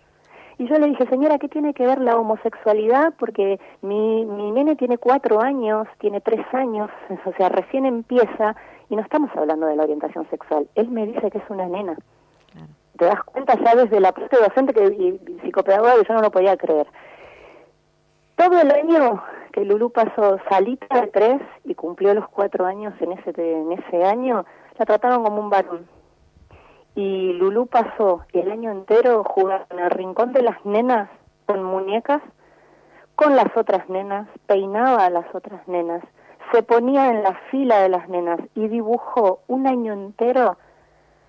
Y yo le dije, señora, ¿qué tiene que ver la homosexualidad? Porque mi nene tiene 4 años, tiene 3 años, o sea, recién empieza, y no estamos hablando de la orientación sexual. Él me dice que es una nena. Claro. Te das cuenta ya desde la parte docente y psicopedagoga que yo no lo podía creer. Todo el año que Lulú pasó salita de 3 y cumplió los 4 años en ese año, la trataron como un varón. Y Lulú pasó el año entero jugando en el rincón de las nenas con muñecas, con las otras nenas, peinaba a las otras nenas, se ponía en la fila de las nenas y dibujó un año entero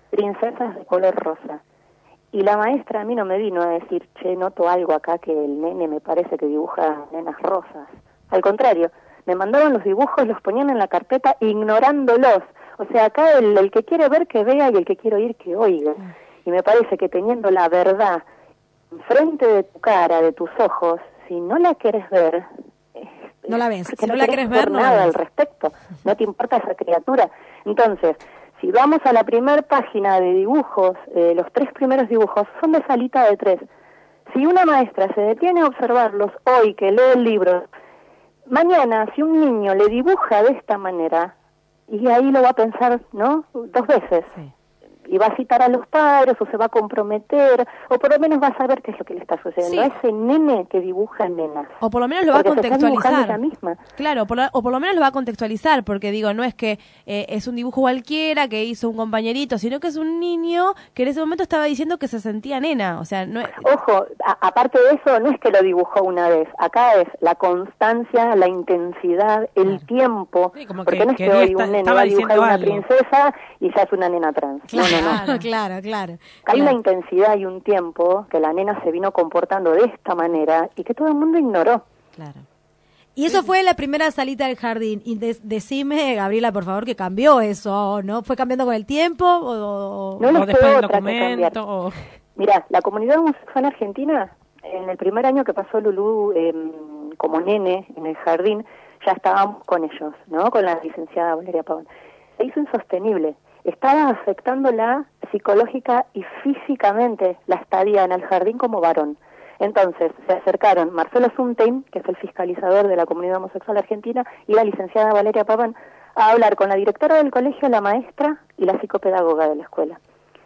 princesas de color rosa. Y la maestra a mí no me vino a decir, che, noto algo acá que el nene me parece que dibuja nenas rosas. Al contrario, me mandaban los dibujos, los ponían en la carpeta ignorándolos. O sea, acá el que quiere ver que vea y el que quiere oír que oiga. Y me parece que teniendo la verdad enfrente de tu cara, de tus ojos, si no la quieres ver, no la ves. Si no la quieres ver, nada al respecto. No te importa esa criatura. Entonces, si vamos a la primera página de dibujos, los 3 primeros dibujos son de salita de 3. Si una maestra se detiene a observarlos hoy que lee el libro, mañana si un niño le dibuja de esta manera, y ahí lo va a pensar, ¿no? 2 veces. Sí. Y va a citar a los padres, o se va a comprometer, o por lo menos va a saber qué es lo que le está sucediendo a ese nene que dibuja nenas. O por lo menos lo va a contextualizar. Ella misma. Claro, o por lo menos lo va a contextualizar, porque digo, no es que es un dibujo cualquiera que hizo un compañerito, sino que es un niño que en ese momento estaba diciendo que se sentía nena. O sea, no es... Ojo, aparte de eso, no es que lo dibujó una vez. Acá es la constancia, la intensidad, el tiempo. Sí, como porque no es que hoy un nene va a dibujar una princesa y ya es una nena trans. Claro, claro. Hay una intensidad y un tiempo que la nena se vino comportando de esta manera y que todo el mundo ignoró. Claro. Y eso fue la primera salita del jardín. Y decime, Gabriela, por favor, que cambió eso, ¿no? ¿Fue cambiando con el tiempo o después del documento? Mirá, la comunidad homosexual argentina, en el primer año que pasó Lulú como nene en el jardín, ya estábamos con ellos, ¿no? Con la licenciada Valeria Pavón. Se hizo insostenible. Estaba afectándola psicológica y físicamente la estadía en el jardín como varón. Entonces se acercaron Marcelo Zuntein, que es el fiscalizador de la comunidad homosexual argentina, y la licenciada Valeria Paván, a hablar con la directora del colegio, la maestra y la psicopedagoga de la escuela.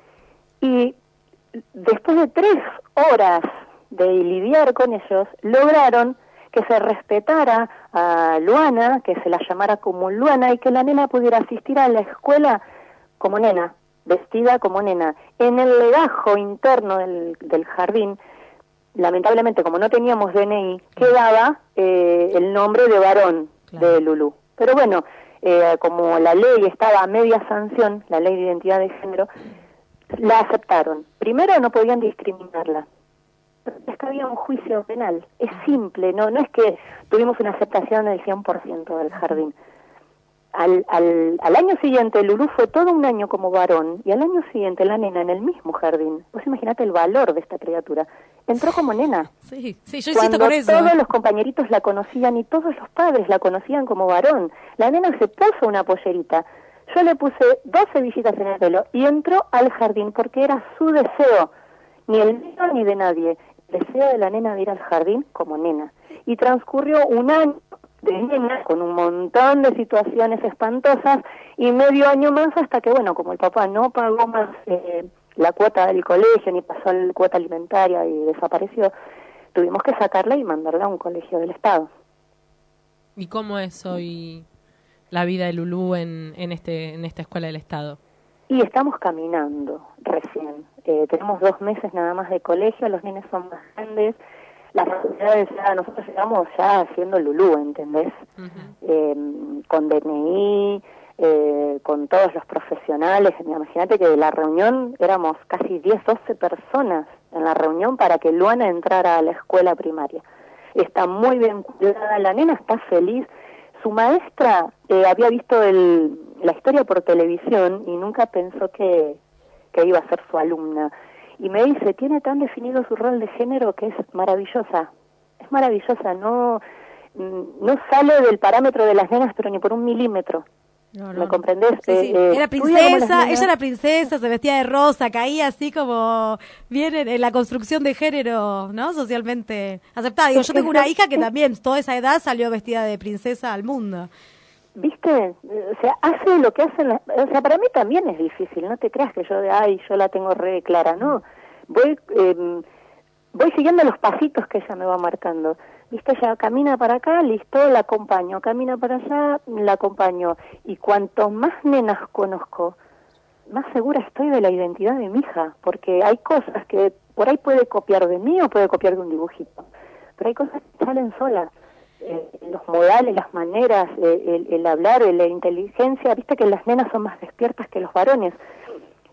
Y después de 3 horas de lidiar con ellos, lograron que se respetara a Luana, que se la llamara como Luana y que la nena pudiera asistir a la escuela como nena, vestida como nena. En el legajo interno del jardín, lamentablemente como no teníamos DNI, quedaba el nombre de varón de Lulú. Pero bueno, como la ley estaba a media sanción, la ley de identidad de género, la aceptaron. Primero no podían discriminarla. Es que había un juicio penal. Es simple, no es que tuvimos una aceptación del 100% del jardín. Al año siguiente Lulú fue todo un año como varón y al año siguiente la nena en el mismo jardín. Vos imaginate el valor de esta criatura. Entró como nena. Sí, yo insisto con eso. Todos los compañeritos la conocían y todos los padres la conocían como varón. La nena se puso una pollerita. Yo le puse 2 hebillitas en el pelo y entró al jardín porque era su deseo. Ni el mío ni de nadie. El deseo de la nena de ir al jardín como nena. Y transcurrió un año de nena con un montón de situaciones espantosas y medio año más hasta que, bueno, como el papá no pagó más la cuota del colegio ni pasó la cuota alimentaria y desapareció, tuvimos que sacarla y mandarla a un colegio del Estado. ¿Y cómo es hoy la vida de Lulú en esta escuela del Estado? Y estamos caminando recién. Tenemos 2 meses nada más de colegio, los nenes son más grandes. Las autoridades ya, nosotros llegamos ya haciendo Lulú, ¿entendés? Con DNI, con todos los profesionales. Imagínate que de la reunión éramos casi 10, 12 personas en la reunión para que Luana entrara a la escuela primaria. Está muy bien cuidada, la nena está feliz. Su maestra había visto la historia por televisión y nunca pensó que iba a ser su alumna. Y me dice, tiene tan definido su rol de género que es maravillosa. Es maravillosa, no sale del parámetro de las nenas, pero ni por 1 milímetro. No. ¿Me comprendés? Sí. Era princesa, ella era princesa, se vestía de rosa, caía así como viene en la construcción de género, ¿no? Socialmente aceptada. Digo, yo tengo una hija que también, toda esa edad, salió vestida de princesa al mundo. ¿Viste? O sea, hace lo que hacen o sea, para mí también es difícil, no te creas que yo la tengo re clara, ¿no? Voy siguiendo los pasitos que ella me va marcando. ¿Viste? Ella camina para acá, listo, la acompaño, camina para allá, la acompaño. Y cuanto más nenas conozco, más segura estoy de la identidad de mi hija, porque hay cosas que por ahí puede copiar de mí o puede copiar de un dibujito, pero hay cosas que salen solas. Los modales, las maneras, el hablar, la inteligencia, viste que las nenas son más despiertas que los varones.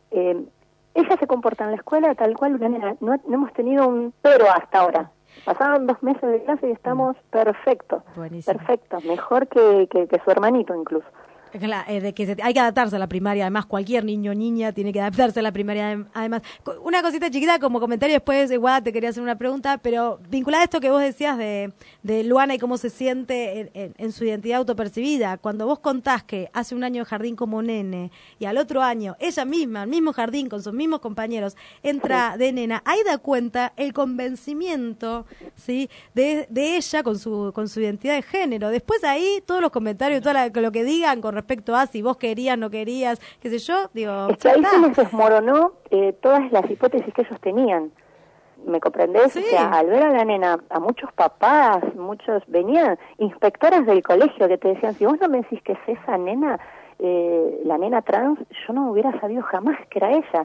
ella se comporta en la escuela tal cual una nena. No hemos tenido un pero hasta ahora. Pasaron 2 meses de clase y estamos perfectos. Perfectos, mejor que su hermanito incluso. De que hay que adaptarse a la primaria, además cualquier niño o niña tiene que adaptarse a la primaria, además. Una cosita chiquita como comentario, después igual te quería hacer una pregunta, pero vinculada a esto que vos decías de Luana y cómo se siente en su identidad autopercibida, cuando vos contás que hace un año de jardín como nene y al otro año ella misma, al mismo jardín con sus mismos compañeros, entra de nena, ahí da cuenta el convencimiento, ¿sí? de ella con su identidad de género. Después ahí todos los comentarios, todo lo que digan con respecto a si vos querías, no querías, qué sé yo, digo... Es que ahí se les desmoronó todas las hipótesis que ellos tenían. ¿Me comprendés? Sí. O sea, al ver a la nena, a muchos papás, venían inspectoras del colegio que te decían, si vos no me decís que es esa nena, la nena trans, yo no hubiera sabido jamás que era ella.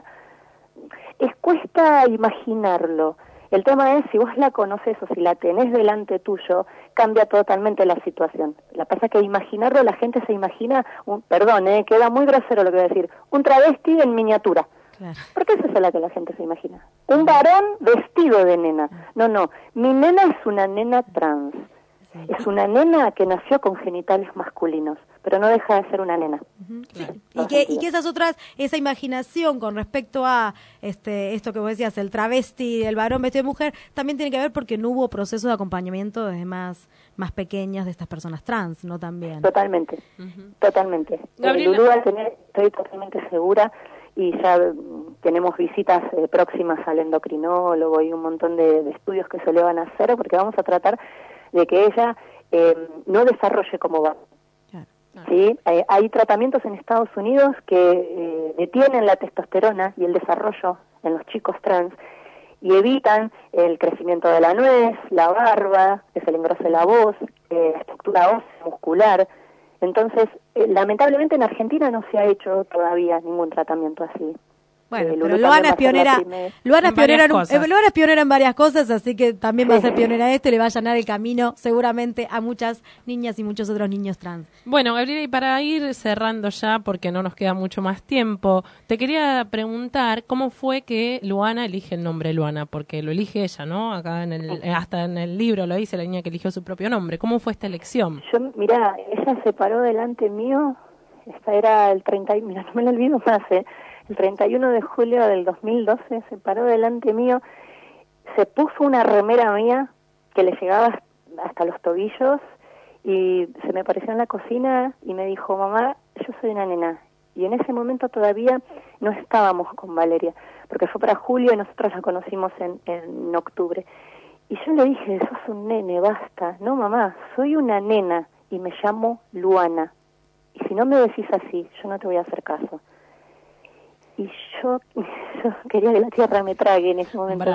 Cuesta imaginarlo. El tema es, si vos la conoces o si la tenés delante tuyo, cambia totalmente la situación. La pasa que imaginarlo, la gente se imagina, queda muy grosero lo que voy a decir, un travesti en miniatura. Claro. Porque eso es lo que la gente se imagina. Un varón vestido de nena. No, mi nena es una nena trans. Sí. Es una nena que nació con genitales masculinos, pero no deja de ser una nena. Claro. Y que esa imaginación con respecto a esto que vos decías, el travesti, el varón vestido de mujer, también tiene que ver porque no hubo proceso de acompañamiento desde más pequeñas de estas personas trans, ¿no? También. Totalmente. Lulú va a tener, estoy totalmente segura, y ya tenemos visitas próximas al endocrinólogo y un montón de estudios que se le van a hacer, porque vamos a tratar de que ella no desarrolle como va. ¿Sí? Hay tratamientos en Estados Unidos que detienen la testosterona y el desarrollo en los chicos trans y evitan el crecimiento de la nuez, la barba, que se le engrose la voz, la estructura ósea, muscular. Entonces, lamentablemente en Argentina no se ha hecho todavía ningún tratamiento así. Bueno, pero Luana es pionera. Luana es pionera en varias cosas, así que también va a ser pionera esto y le va a allanar el camino seguramente a muchas niñas y muchos otros niños trans. Bueno, Gabriela, y para ir cerrando ya, porque no nos queda mucho más tiempo, te quería preguntar cómo fue que Luana elige el nombre Luana, porque lo elige ella, ¿no? Acá hasta en el libro lo dice, la niña que eligió su propio nombre. ¿Cómo fue esta elección? Ella se paró delante mío, esta era el 30, mira, no me lo olvido más, el 31 de julio del 2012 se paró delante mío, se puso una remera mía que le llegaba hasta los tobillos y se me apareció en la cocina y me dijo, mamá, yo soy una nena. Y en ese momento todavía no estábamos con Valeria, porque fue para julio y nosotros la conocimos en octubre. Y yo le dije, sos un nene, basta. No, mamá, soy una nena y me llamo Luana. Y si no me decís así, yo no te voy a hacer caso. Y yo quería que la tierra me trague en ese momento.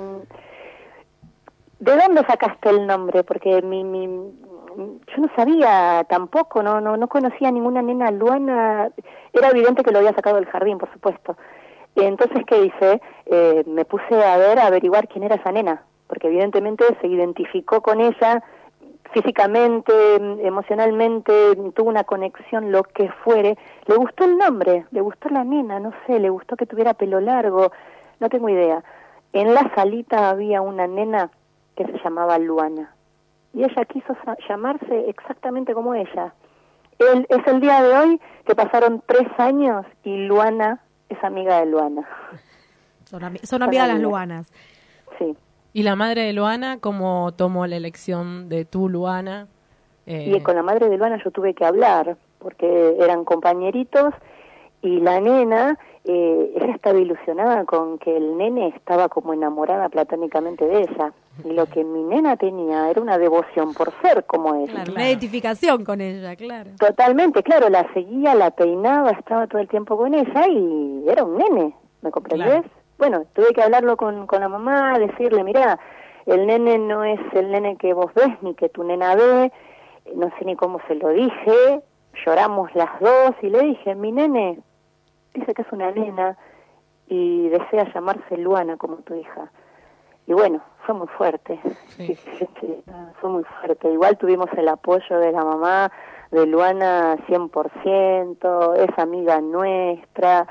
¿De dónde sacaste el nombre? Porque yo no sabía tampoco, no conocía ninguna nena Luana. Era evidente que lo había sacado del jardín, por supuesto. Entonces, ¿qué hice? Me puse a averiguar quién era esa nena, porque evidentemente se identificó con ella físicamente, emocionalmente, tuvo una conexión, lo que fuere. Le gustó el nombre, le gustó la nena, no sé, le gustó que tuviera pelo largo, no tengo idea. En la salita había una nena que se llamaba Luana, y ella quiso llamarse exactamente como ella. Es el día de hoy que pasaron 3 años y Luana es amiga de Luana. Son amigas las Luanas. Sí. ¿Y la madre de Luana cómo tomó la elección de tu Luana? Y con la madre de Luana yo tuve que hablar, porque eran compañeritos, y la nena, ella estaba ilusionada con que el nene estaba como enamorada platónicamente de ella. Y lo que mi nena tenía era una devoción por ser como ella. Claro, una identificación con ella, claro. Totalmente, claro, la seguía, la peinaba, estaba todo el tiempo con ella y era un nene, ¿me comprendés? Claro. Bueno, tuve que hablarlo con la mamá, decirle, mirá, el nene no es el nene que vos ves ni que tu nena ve, no sé ni cómo se lo dije, lloramos las dos y le dije, mi nene dice que es una nena y desea llamarse Luana como tu hija. Y bueno, fue muy fuerte, sí. Fue muy fuerte. Igual tuvimos el apoyo de la mamá de Luana 100%, es amiga nuestra.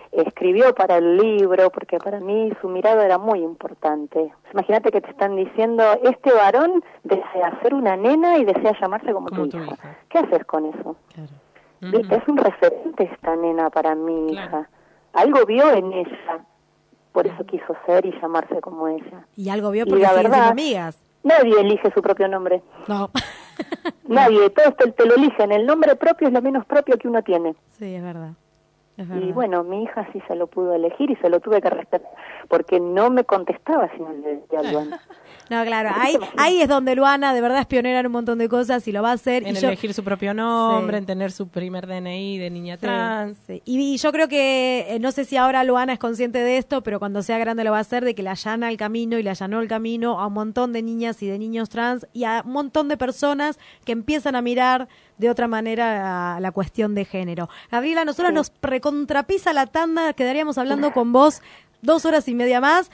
escribió para el libro, porque para mí su mirada era muy importante. Imagínate que te están diciendo, este varón desea ser una nena y desea llamarse como tu hija. ¿Qué haces con eso? Claro. ¿Viste? Es un referente esta nena para mi hija. Algo vio en ella, por eso quiso ser y llamarse como ella. Y algo vio porque siguen siendo amigas. Nadie elige su propio nombre. No. Nadie, todos te lo eligen. El nombre propio es lo menos propio que uno tiene. Sí, es verdad. Y bueno, mi hija sí se lo pudo elegir y se lo tuve que respetar, porque no me contestaba si no le decía a Luana. No, claro, ahí es donde Luana de verdad es pionera en un montón de cosas y lo va a hacer. En elegir su propio nombre, en tener su primer DNI de niña trans. Sí. Y yo creo que, no sé si ahora Luana es consciente de esto, pero cuando sea grande lo va a hacer, de que le allana el camino y le allanó el camino a un montón de niñas y de niños trans y a un montón de personas que empiezan a mirar de otra manera a la cuestión de género. Gabriela, nosotros nos recontrapisa la tanda, quedaríamos hablando con vos 2 horas y media más.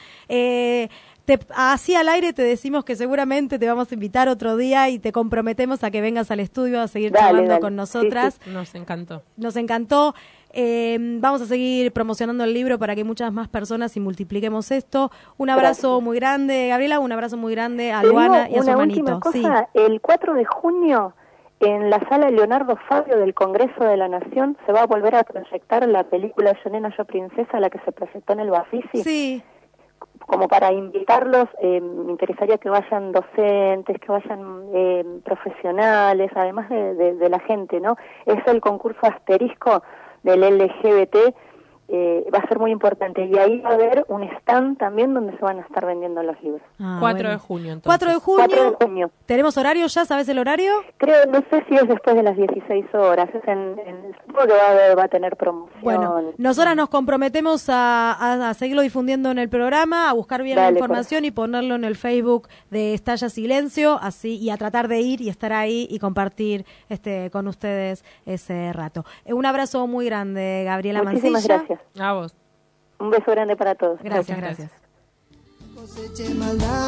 Así al aire te decimos que seguramente te vamos a invitar otro día y te comprometemos a que vengas al estudio a seguir charlando con nosotras. Sí. Nos encantó. Nos encantó. Vamos a seguir promocionando el libro para que muchas más personas y multipliquemos esto. Un abrazo muy grande, Gabriela, un abrazo muy grande a Luana y a su hermanito. Cosa, el 4 de junio en la sala Leonardo Fabio del Congreso de la Nación se va a volver a proyectar la película Yo Nena, Yo Princesa, la que se proyectó en el Bafisi. Sí. Como para invitarlos, me interesaría que vayan docentes, que vayan profesionales, además de la gente, ¿no? Es el concurso asterisco del LGBT, va a ser muy importante. Y ahí va a haber un stand también donde se van a estar vendiendo los libros. 4 de junio, entonces. 4 de junio. 4 de junio. ¿Tenemos horario ya? ¿Sabes el horario? Creo, no sé si es después de las 16 horas. Es supongo que va a tener promoción. Bueno, nosotras nos comprometemos a seguirlo difundiendo en el programa, a buscar bien la información y ponerlo en el Facebook de Estalla Silencio, así, y a tratar de ir y estar ahí y compartir con ustedes ese rato. Un abrazo muy grande, Gabriela Mancilla. Muchísimas gracias. A vos. Un beso grande para todos. Gracias. Coseché maldad.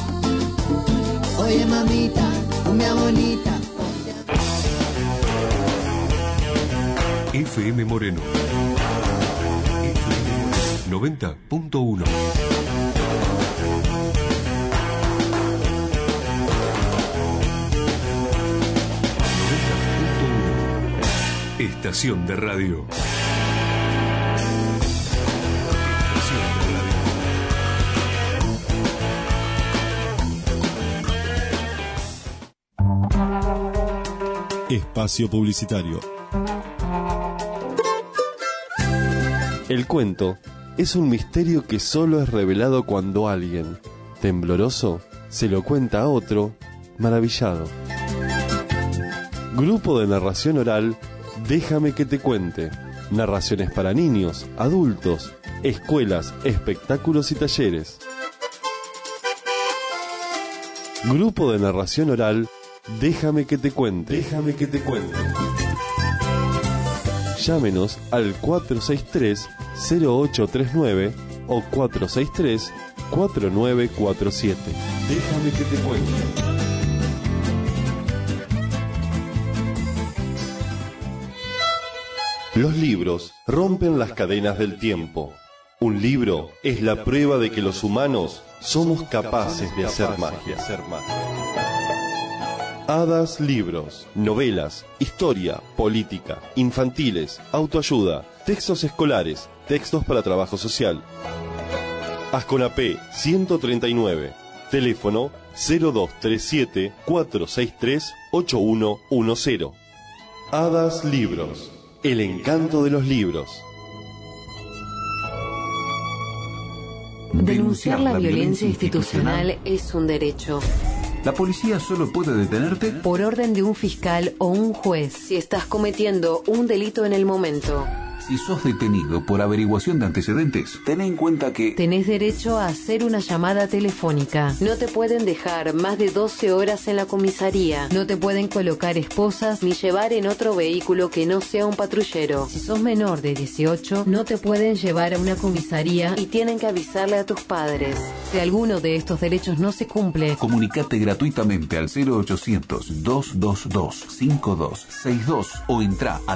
Oye, mamita, cumbia bonita. FM Moreno. FM 90.1. Estación de radio. Espacio publicitario. El cuento es un misterio que solo es revelado cuando alguien, tembloroso, se lo cuenta a otro, maravillado. Grupo de narración oral, Déjame que te cuente. Narraciones para niños, adultos, escuelas, espectáculos y talleres. Grupo de narración oral, Déjame que te cuente. Déjame que te cuente. Llámenos al 463-0839 o 463-4947. Déjame que te cuente. Los libros rompen las cadenas del tiempo. Un libro es la prueba de que los humanos somos capaces de hacer magia. Hadas Libros, novelas, historia, política, infantiles, autoayuda, textos escolares, textos para trabajo social. Asconapé 139, teléfono 0237-463-8110. Hadas Libros, el encanto de los libros. Denunciar la violencia institucional es un derecho. La policía solo puede detenerte por orden de un fiscal o un juez si estás cometiendo un delito en el momento. Si sos detenido por averiguación de antecedentes, ten en cuenta que tenés derecho a hacer una llamada telefónica. No te pueden dejar más de 12 horas en la comisaría. No te pueden colocar esposas ni llevar en otro vehículo que no sea un patrullero. Si sos menor de 18, no te pueden llevar a una comisaría y tienen que avisarle a tus padres. Si alguno de estos derechos no se cumple, comunicate gratuitamente al 0800-222-5262 o entra a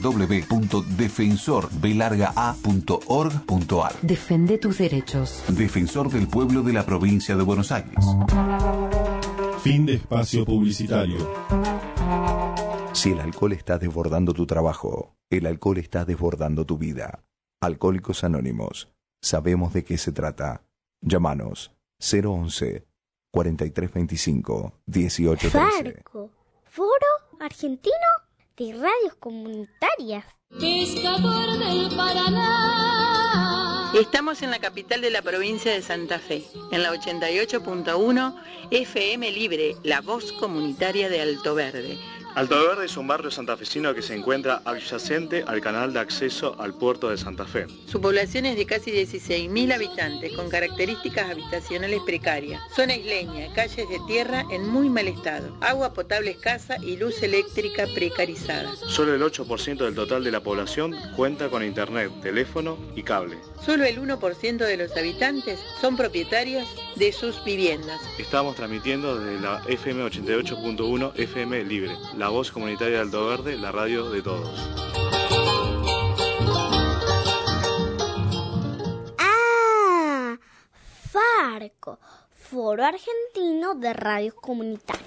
www.defensorbelargaa.org.ar. defende tus derechos. Defensor del Pueblo de la Provincia de Buenos Aires. Fin de espacio publicitario. Si el alcohol está desbordando tu trabajo, el alcohol está desbordando tu vida. Alcohólicos Anónimos. Sabemos de qué se trata. Llámanos 011-4325-1813. Farco, Foro Argentino de Radios Comunitarias. Pescador del Paraná. Estamos en la capital de la provincia de Santa Fe, en la 88.1 FM Libre, la voz comunitaria de Alto Verde. Alto Verde es un barrio santafesino que se encuentra adyacente al canal de acceso al puerto de Santa Fe. Su población es de casi 16.000 habitantes, con características habitacionales precarias. Zona isleña, calles de tierra en muy mal estado, agua potable escasa y luz eléctrica precarizada. Solo el 8% del total de la población cuenta con internet, teléfono y cable. Solo el 1% de los habitantes son propietarios de sus viviendas. Estamos transmitiendo desde la FM 88.1 FM Libre, la voz comunitaria de Alto Verde, la radio de todos. Ah, Farco, Foro Argentino de Radios Comunitarias.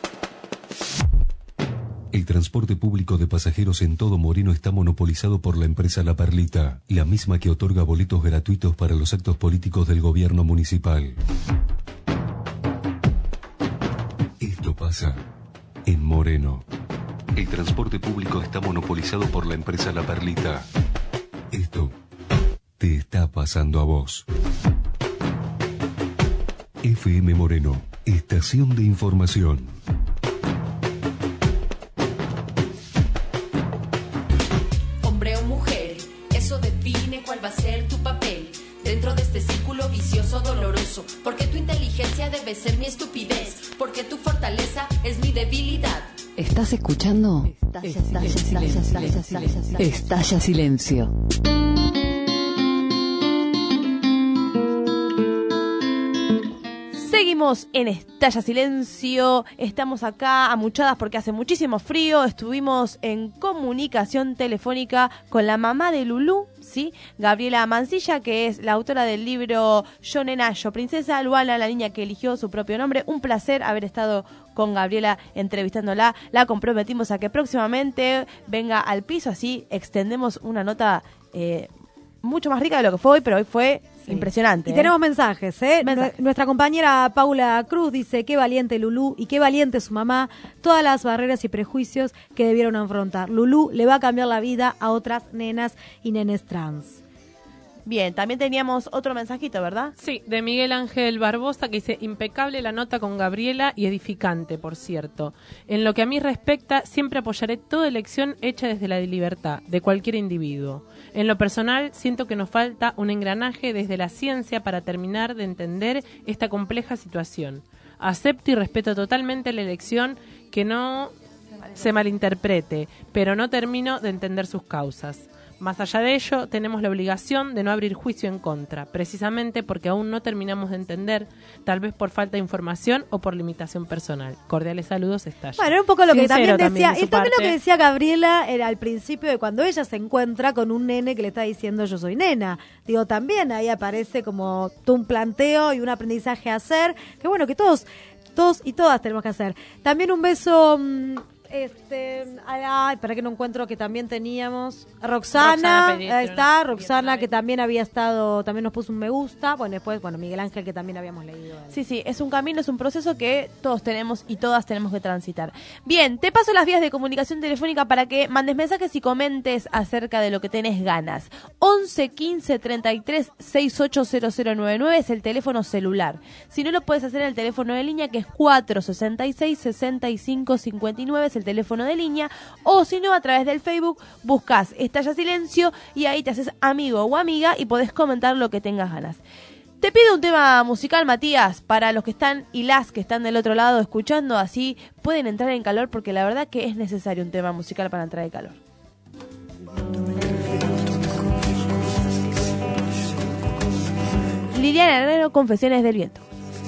El transporte público de pasajeros en todo Moreno está monopolizado por la empresa La Perlita, la misma que otorga boletos gratuitos para los actos políticos del gobierno municipal. Esto pasa en Moreno. El transporte público está monopolizado por la empresa La Perlita. Esto te está pasando a vos. FM Moreno, estación de información. Eso define cuál va a ser tu papel dentro de este círculo vicioso doloroso. Porque tu inteligencia debe ser mi estupidez, porque tu fortaleza es mi debilidad. ¿Estás escuchando? Estalla Silencio. Seguimos en Estalla Silencio, estamos acá amuchadas porque hace muchísimo frío, estuvimos en comunicación telefónica con la mamá de Lulú, ¿sí? Gabriela Mancilla, que es la autora del libro Yo Nena, Yo Princesa, Luana, la niña que eligió su propio nombre. Un placer haber estado con Gabriela entrevistándola, la comprometimos a que próximamente venga al piso, así extendemos una nota mucho más rica de lo que fue hoy, pero hoy fue... Sí. Impresionante. Y tenemos mensajes, Nuestra compañera Paula Cruz dice: qué valiente Lulú y qué valiente su mamá, todas las barreras y prejuicios que debieron afrontar. Lulú le va a cambiar la vida a otras nenas y nenes trans. Bien, también teníamos otro mensajito, ¿verdad? Sí, de Miguel Ángel Barbosa, que dice: impecable la nota con Gabriela y edificante, por cierto. En lo que a mí respecta, siempre apoyaré toda elección hecha desde la libertad de cualquier individuo. En lo personal, siento que nos falta un engranaje desde la ciencia para terminar de entender esta compleja situación. Acepto y respeto totalmente la elección, que no se malinterprete, pero no termino de entender sus causas. Más allá de ello, tenemos la obligación de no abrir juicio en contra, precisamente porque aún no terminamos de entender, tal vez por falta de información o por limitación personal. Cordiales saludos, Estalla. Bueno, era un poco lo que también decía, y también lo que decía Gabriela era al principio de cuando ella se encuentra con un nene que le está diciendo yo soy nena. Digo, también ahí aparece como un planteo y un aprendizaje a hacer, que bueno, que todos y todas tenemos que hacer. También un beso... para que no encuentro que también teníamos Roxana ahí está, Roxana que también había estado, también nos puso un me gusta, bueno, después, Miguel Ángel que también habíamos leído. Sí, es un camino, es un proceso que todos tenemos y todas tenemos que transitar. Bien, te paso las vías de comunicación telefónica para que mandes mensajes y comentes acerca de lo que tenés ganas. 11 15 33 680099 es el teléfono celular. Si no, lo puedes hacer en el teléfono de línea, que es 466 65 59, es el teléfono de línea, o si no, a través del Facebook buscas Estalla Silencio y ahí te haces amigo o amiga y podés comentar lo que tengas ganas. Te pido un tema musical, Matías, para los que están y las que están del otro lado escuchando, así pueden entrar en calor, porque la verdad que es necesario un tema musical para entrar en calor. Liliana Herrero, Confesiones del Viento.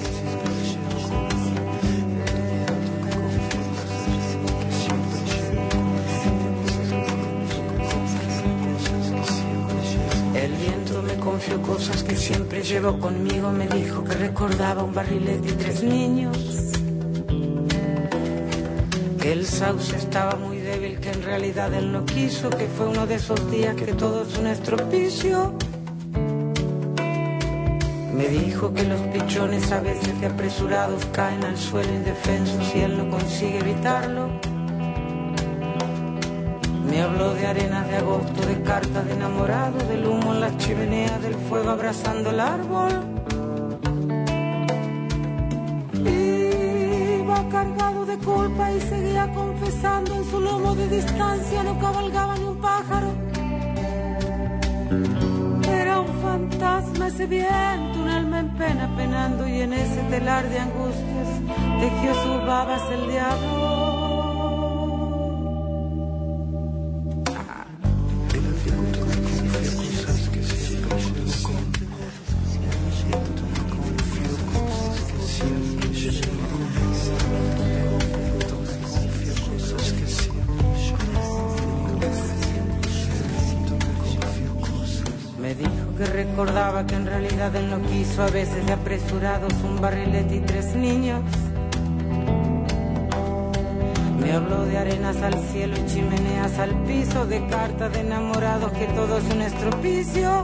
El viento me confió cosas que siempre llevo conmigo. Me dijo que recordaba un barrilete y 3 niños. Que el sauce estaba muy débil, que en realidad él no quiso. Que fue uno de esos días que todo es un estropicio. Me dijo que los pichones a veces de apresurados caen al suelo indefensos y él no consigue evitarlo. Me habló de arenas de agosto, de cartas de enamorado, del humo en las chimeneas, del fuego abrazando el árbol. Iba cargado de culpa y seguía confesando. En su lomo de distancia no cabalgaba ni un pájaro. Era un fantasma ese viento, un alma en pena penando, y en ese telar de angustias tejió sus babas el diablo. Me dijo que recordaba que en realidad él no quiso, a veces de apresurados, un barrilete y 3 niños. Me habló de arenas al cielo y chimeneas al piso, de cartas de enamorados, que todo es un estropicio.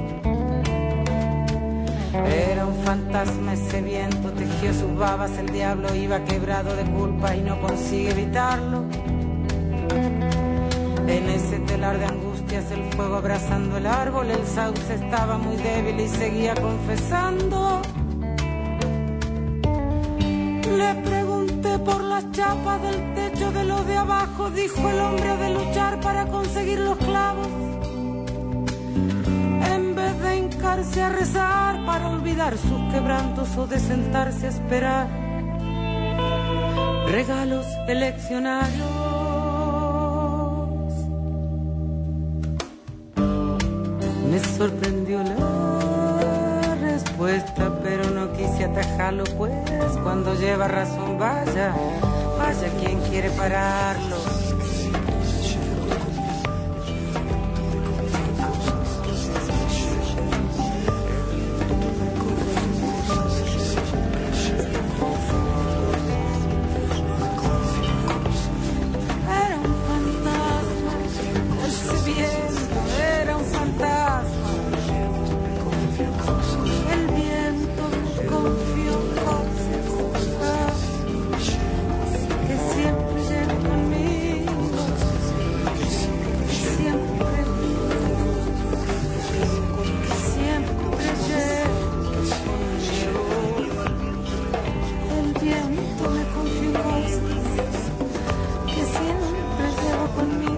Era un fantasma ese viento, tejió sus babas el diablo, iba quebrado de culpa y no consigue evitarlo. En ese telar de angustias, el fuego abrazando el árbol, el sauce estaba muy débil y seguía confesando. Le pregunté por las chapas del techo de lo de abajo, dijo el hombre, de luchar para conseguir los clavos, en vez de hincarse a rezar para olvidar sus quebrantos o de sentarse a esperar regalos eleccionarios. Me sorprendió la respuesta, pero no quise atajarlo, pues cuando lleva razón, vaya quien quiere pararlo. Era un fantasma, ese viento era un fantasma. El viento me confió cosas que siempre llevo conmigo, que siempre llevo conmigo. El viento me confió cosas que siempre llevo conmigo.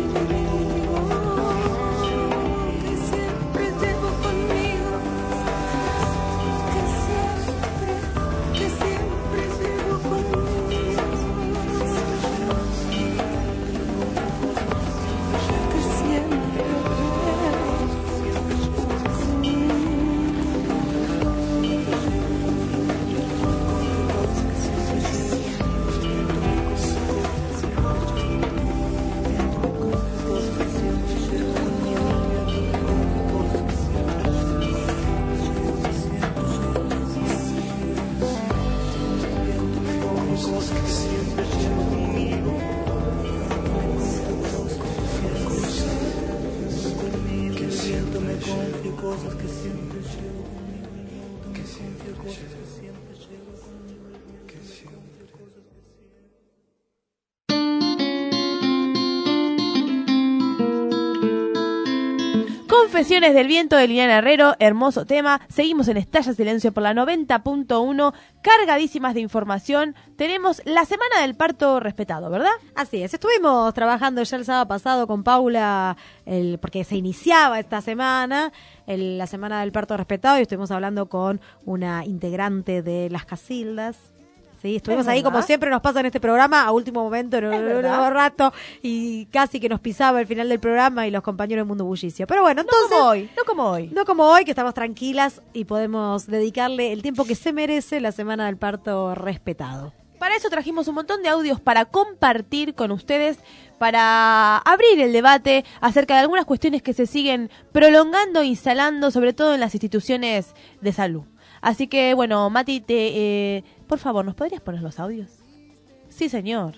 Confesiones del Viento de Liliana Herrero, hermoso tema. Seguimos en Estalla Silencio por la 90.1, cargadísimas de información. Tenemos la semana del parto respetado, ¿verdad? Así es, estuvimos trabajando ya el sábado pasado con Paula, porque se iniciaba esta semana, la semana del parto respetado, y estuvimos hablando con una integrante de Las Casildas, Sí, estuvimos ¿Es ahí verdad? como siempre nos pasa en este programa, a último momento, en un verdad? rato, y casi que nos pisaba el final del programa y los compañeros de Mundo Bullicio. Pero bueno, entonces... No como hoy. No como hoy, que estamos tranquilas y podemos dedicarle el tiempo que se merece la Semana del Parto respetado. Para eso trajimos un montón de audios para compartir con ustedes, para abrir el debate acerca de algunas cuestiones que se siguen prolongando e instalando, sobre todo en las instituciones de salud. Así que, bueno, Mati, por favor, ¿nos podrías poner los audios? Sí, señor.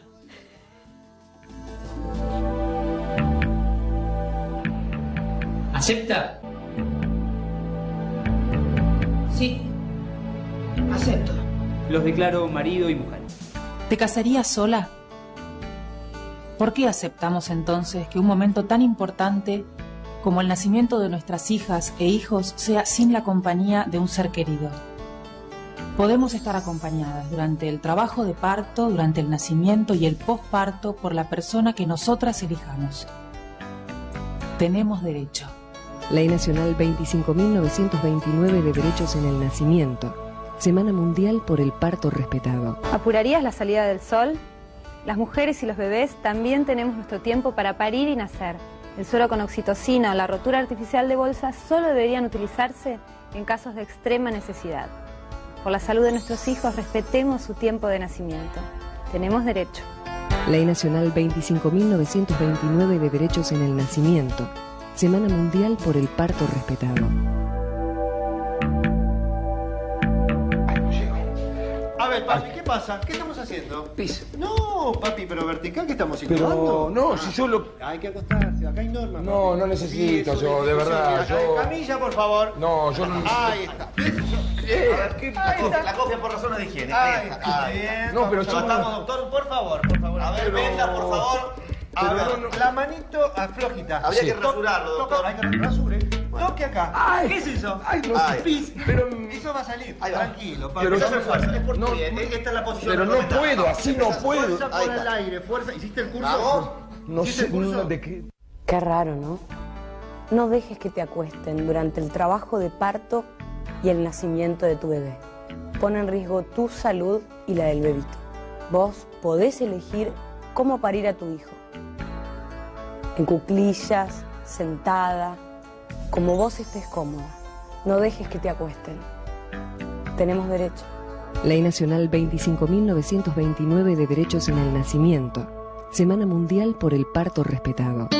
¿Acepta? Sí, acepto. Los declaro marido y mujer. ¿Te casarías sola? ¿Por qué aceptamos entonces que un momento tan importante como el nacimiento de nuestras hijas e hijos sea sin la compañía de un ser querido? Podemos estar acompañadas durante el trabajo de parto, durante el nacimiento y el posparto por la persona que nosotras elijamos. Tenemos derecho. Ley Nacional 25.929 de Derechos en el Nacimiento. Semana Mundial por el Parto Respetado. ¿Apurarías la salida del sol? Las mujeres y los bebés también tenemos nuestro tiempo para parir y nacer. El suero con oxitocina o la rotura artificial de bolsa solo deberían utilizarse en casos de extrema necesidad. Por la salud de nuestros hijos, respetemos su tiempo de nacimiento. Tenemos derecho. Ley Nacional 25.929 de Derechos en el Nacimiento. Semana Mundial por el Parto Respetado. A ver, papi, ¿qué pasa? ¿Qué estamos haciendo? Pis. No, papi, pero vertical, ¿qué estamos Pero incomodando? no, si yo lo... Hay que acostarse, acá hay normas. No, papi. no necesito Piso, yo, de verdad, discusión, yo- Camilla, por favor. No, yo no... Ahí está. A ver, ¿qué? La copia por razones de higiene. Ahí está. Ahí está. No, pero yo no- Estamos, doctor, por favor, por favor. A ver, Pero- venga, por favor. A Pero ver, no, no. la manito aflojita. Habría que rasurarlo, doctor. Hay que rasure. Toque acá. Ay. ¿Qué es eso? Ay, no sé, pis, pero... Eso va a salir. Ahí va. Tranquilo, papi. Pero No yo- se fuerza, es por tu no, bien. Esta es la posición pero no recomendada. puedo, así no puedo. Fuerza Ahí por el está. aire, fuerza. ¿Hiciste el curso? ¿Vamos? No ¿Hiciste sé el curso? de qué... Qué raro, ¿no? No dejes que te acuesten durante el trabajo de parto y el nacimiento de tu bebé. Pone en riesgo tu salud y la del bebito. Vos podés elegir cómo parir a tu hijo. En cuclillas, sentada, como vos estés cómoda. No dejes que te acuesten. Tenemos derecho. Ley Nacional 25.929 de Derechos en el Nacimiento. Semana Mundial por el Parto Respetado.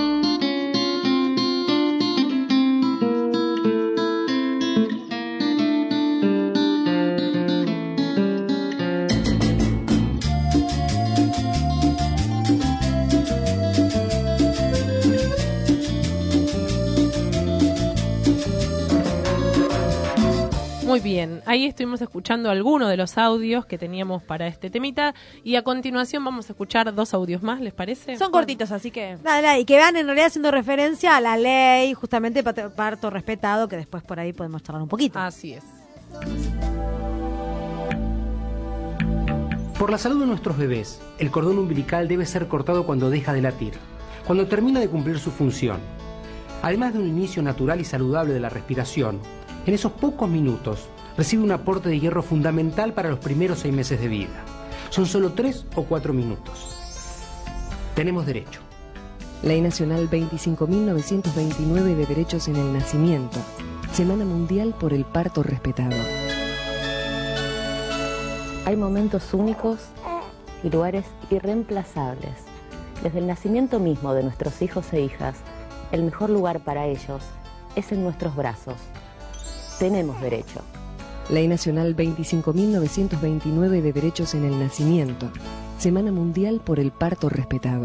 Muy bien, ahí estuvimos escuchando algunos de los audios que teníamos para este temita y a continuación vamos a escuchar 2 audios más, ¿les parece? Son cortitos, así que... Nada, y que van en realidad haciendo referencia a la ley, justamente parto respetado, que después por ahí podemos charlar un poquito. Así es. Por la salud de nuestros bebés, el cordón umbilical debe ser cortado cuando deja de latir, cuando termina de cumplir su función. Además de un inicio natural y saludable de la respiración, en esos pocos minutos recibe un aporte de hierro fundamental para los primeros 6 meses de vida. Son solo 3 o 4 minutos. Tenemos derecho. Ley Nacional 25.929 de Derechos en el Nacimiento. Semana Mundial por el Parto Respetado. Hay momentos únicos y lugares irreemplazables. Desde el nacimiento mismo de nuestros hijos e hijas, el mejor lugar para ellos es en nuestros brazos. Tenemos derecho. Ley Nacional 25.929 de Derechos en el Nacimiento. Semana Mundial por el Parto Respetado.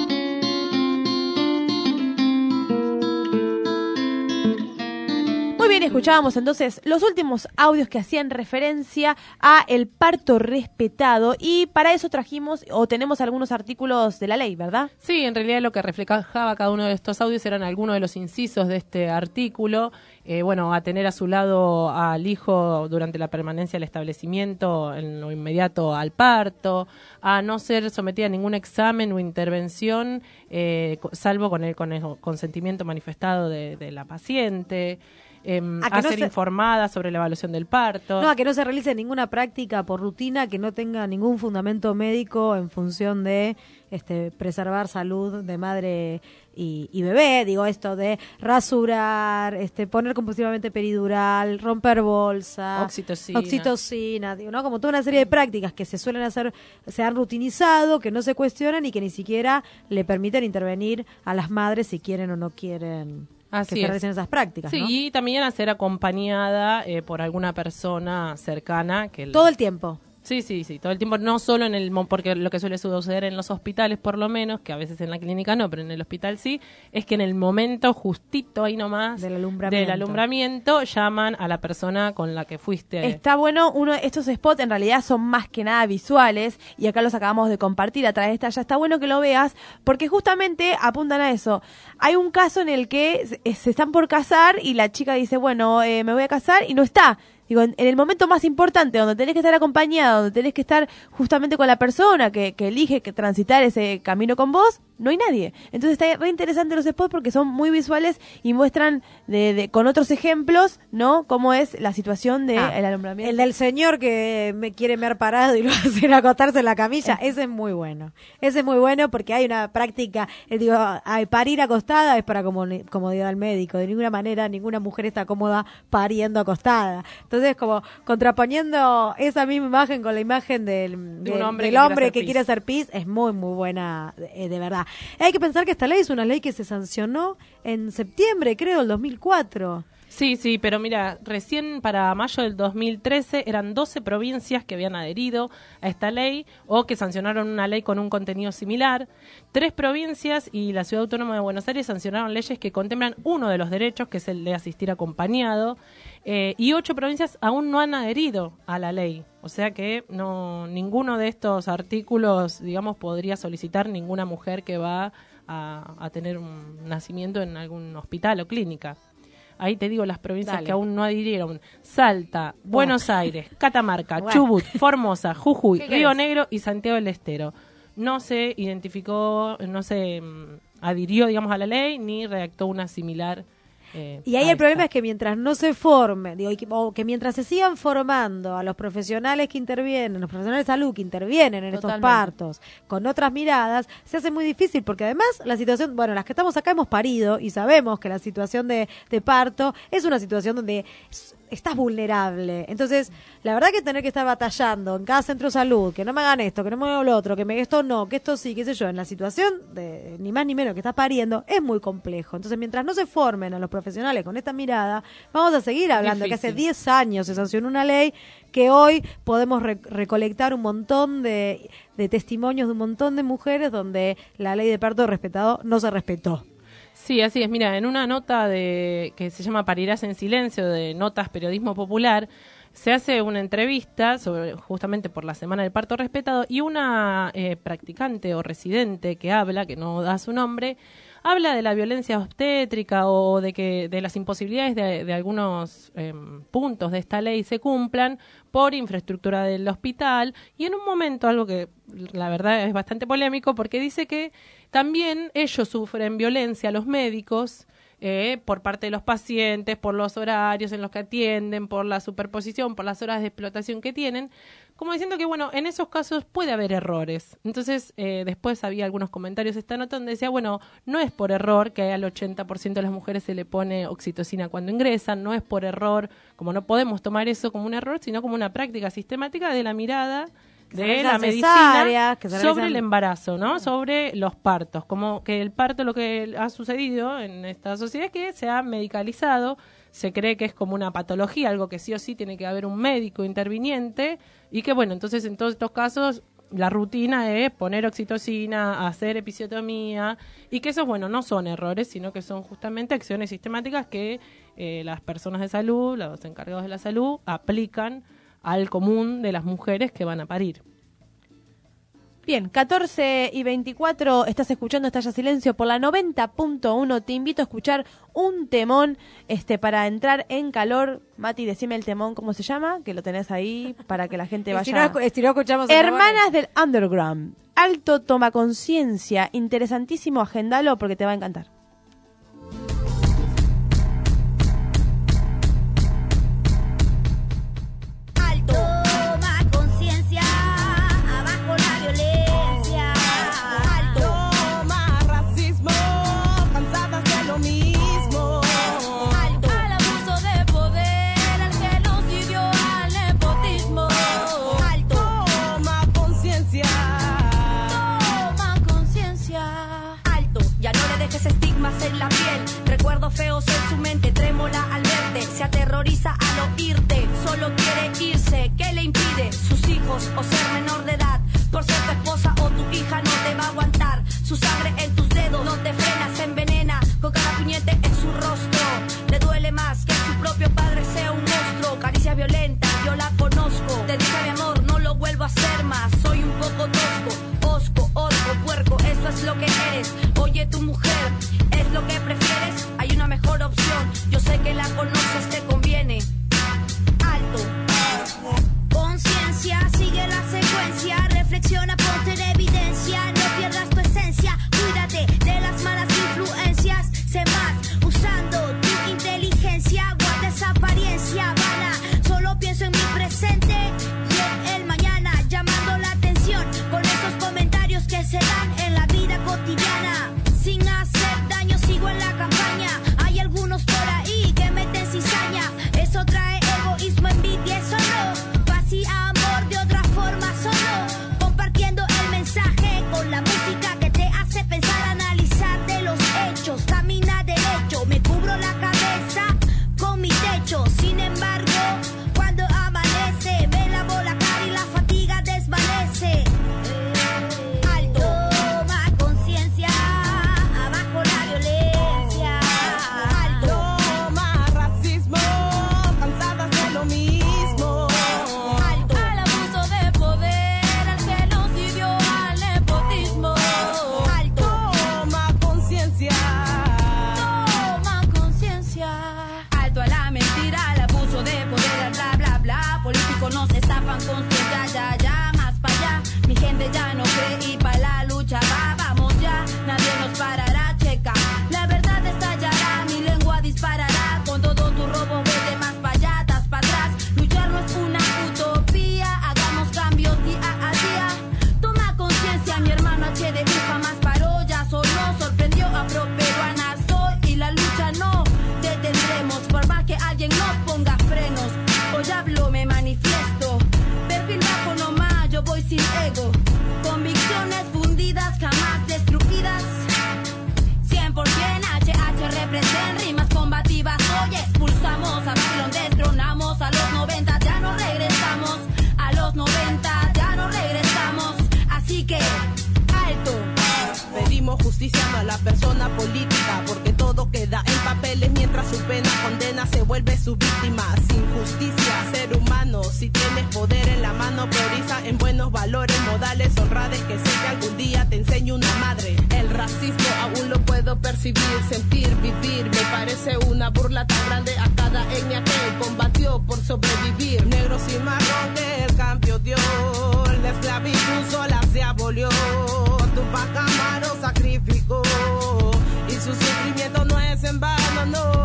Muy bien, escuchábamos entonces los últimos audios que hacían referencia a el parto respetado y para eso trajimos o tenemos algunos artículos de la ley, ¿verdad? Sí, en realidad lo que reflejaba cada uno de estos audios eran algunos de los incisos de este artículo. Bueno, a tener a su lado al hijo durante la permanencia del establecimiento, en lo inmediato al parto, a no ser sometida a ningún examen o intervención, salvo con el consentimiento manifestado de la paciente. a ser informada sobre la evaluación del parto. No, a que no se realice ninguna práctica por rutina que no tenga ningún fundamento médico en función de preservar salud de madre y bebé. Digo, esto de rasurar, poner compulsivamente peridural, romper bolsa, oxitocina, digo, ¿no? Como toda una serie de prácticas que se suelen hacer, se han rutinizado, que no se cuestionan y que ni siquiera le permiten intervenir a las madres si quieren o no quieren que se realicen esas prácticas. Sí, ¿no? y también a ser acompañada por alguna persona cercana. Todo el tiempo. Sí, todo el tiempo, no solo porque lo que suele suceder en los hospitales por lo menos, que a veces en la clínica no, pero en el hospital sí, es que en el momento justito ahí nomás del alumbramiento llaman a la persona con la que fuiste. Está bueno, estos spots en realidad son más que nada visuales y acá los acabamos de compartir a través de esta, ya está bueno que lo veas porque justamente apuntan a eso. Hay un caso en el que se están por casar y la chica dice, bueno, me voy a casar y no está. Digo, en el momento más importante, donde tenés que estar acompañada, donde tenés que estar justamente con la persona que elige que transitar ese camino con vos, no hay nadie. Entonces está re interesante los spots porque son muy visuales y muestran con otros ejemplos, ¿no? Cómo es la situación del alumbramiento. El del señor que me quiere mear parado y lo hace acostarse en la camilla, ese es muy bueno. Ese es muy bueno porque hay una práctica, parir acostada es para comodidad del médico. De ninguna manera, ninguna mujer está cómoda pariendo acostada. Entonces, como contraponiendo esa misma imagen con la imagen del hombre que quiere hacer pis, es muy, muy buena, de verdad. Hay que pensar que esta ley es una ley que se sancionó en septiembre, creo, del 2004. Sí, pero mira, recién para mayo del 2013 eran 12 provincias que habían adherido a esta ley o que sancionaron una ley con un contenido similar. 3 provincias y la Ciudad Autónoma de Buenos Aires sancionaron leyes que contemplan uno de los derechos, que es el de asistir acompañado, y 8 provincias aún no han adherido a la ley. O sea que ninguno de estos artículos, digamos, podría solicitar ninguna mujer que va a tener un nacimiento en algún hospital o clínica. Ahí te digo las provincias que aún no adhirieron: Salta, Buenos Aires, Catamarca, Chubut, Formosa, Jujuy, Río Negro y Santiago del Estero. No se identificó, no se adhirió, digamos, a la ley ni redactó una similar. Y ahí el problema es que mientras no se forme, o que mientras se sigan formando a los profesionales que intervienen, los profesionales de salud que intervienen en estos partos, con otras miradas, se hace muy difícil, porque además la situación, bueno, las que estamos acá hemos parido y sabemos que la situación de parto es una situación donde estás vulnerable. Entonces, la verdad que tener que estar batallando en cada centro de salud, que no me hagan esto, que no me hagan lo otro, que esto no, que esto sí, qué sé yo, en la situación de ni más ni menos que estás pariendo, es muy complejo. Entonces, mientras no se formen a los profesionales con esta mirada, vamos a seguir hablando que hace 10 años se sancionó una ley que hoy podemos recolectar un montón de testimonios de un montón de mujeres donde la ley de parto respetado no se respetó. Sí, así es. Mira, en una nota que se llama Parirás en Silencio, de Notas Periodismo Popular, se hace una entrevista justamente por la Semana del Parto Respetado, y una practicante o residente que habla, que no da su nombre, habla de la violencia obstétrica o de las imposibilidades de algunos puntos de esta ley se cumplan por infraestructura del hospital, y en un momento algo que la verdad es bastante polémico, porque dice que también ellos sufren violencia, los médicos, por parte de los pacientes, por los horarios en los que atienden, por la superposición, por las horas de explotación que tienen, como diciendo que, bueno, en esos casos puede haber errores. Entonces, después había algunos comentarios esta nota donde decía, bueno, no es por error que al 80% de las mujeres se le pone oxitocina cuando ingresan, no es por error, como no podemos tomar eso como un error, sino como una práctica sistemática de la mirada de la medicina sobre el embarazo, ¿no? Sobre los partos, como que el parto, lo que ha sucedido en esta sociedad es que se ha medicalizado, se cree que es como una patología, algo que sí o sí tiene que haber un médico interviniente, y que bueno, entonces en todos estos casos la rutina es poner oxitocina, hacer episiotomía, y que esos, bueno, no son errores, sino que son justamente acciones sistemáticas que las personas de salud, los encargados de la salud, aplican al común de las mujeres que van a parir. Bien, 14:24, estás escuchando Estalla Silencio por la 90.1. Te invito a escuchar un temón para entrar en calor. Mati, decime el temón, ¿cómo se llama? Que lo tenés ahí para que la gente vaya. Si no escuchamos Hermanas del Underground. Alto toma conciencia. Interesantísimo, agendalo porque te va a encantar. irte, solo quiere irse. ¿Qué le impide? Sus hijos o ser menor de edad. Por ser tu esposa o tu hija no te va a aguantar. Su sangre en tus dedos no te frena, se envenena con cada puñete en su rostro. Le duele más que su propio padre sea un monstruo. Caricias violentas, yo la conozco. Te dije mi amor, no lo vuelvo a hacer más. Soy un poco tosco, osco, orco, puerco. Eso es lo que eres. Oye, tu mujer, ¿es lo que prefieres? Hay una mejor opción. Yo sé que la conoces, te conviene. Alto. Conciencia, sigue la secuencia. Reflexiona, ponte en evidencia. No pierdas tu esencia. Cuídate de las malas influencias. Sé más usando tu inteligencia. Guarda esa apariencia vana. Solo pienso en mi presente y en el mañana. Llamando la atención con esos comentarios que se dan en la vida cotidiana. Sin hacer daño sigo en la campaña. Hay algunos por ahí que meten cizaña. Eso trae egoísmo, envidia, eso no. Paz y amor de otra forma solo. Compartiendo el mensaje con la música que te hace pensar, analizar de los hechos. Camina derecho, me cubro la cabeza con mi techo. Sin embargo, cuando amanece, me lavo la cara y la fatiga desvanece. Alto, toma conciencia, abajo la violencia. Alto, toma racismo, cansadas de lo mismo. Alto, al abuso de poder, al genocidio, al nepotismo. Alto, toma conciencia. Toma conciencia. Alto a la mentira, al abuso de poder, al bla bla bla. Políticos nos estafan con su ya, más para allá. Mi gente ya no cree y para la lucha va, vamos ya. Nadie nos parará, checa. La verdad estallará, mi lengua disparará. Con todo tu robo, vete más para allá, das para atrás. Luchar no es una utopía, hagamos cambios día a día. Toma conciencia, mi hermano HDU jamás paró, ya sonó, sorprendió a pro-peruana soy. Y la lucha no detendremos, por más que alguien nos ponga frenos. Hoy hablo, me manifiesto, perfil bajo nomás, yo voy sin ego. Convicciones fundidas, jamás destruidas. 100% HH represent, rimas combativas. Hoy expulsamos a Babylon, destronamos a los 90, ya no regresamos. A los 90 ya no regresamos. Así que, alto. Pedimos justicia no a la persona política, porque todo queda en papeles mientras su pena condena se vuelve su víctima. Sin justicia, ser humano, si tienes poder en la mano, prioriza en buenos valores, modales, honradez, que sé que algún día te enseñe una madre. El racismo aún lo puedo percibir, sentir, vivir, me parece una burla tan grande a cada etnia que combatió por sobrevivir. Negros y marrones, el cambio dio, la esclavitud sola se abolió. Tupac Amaru sacrificó y su sufrimiento no es en vano, no,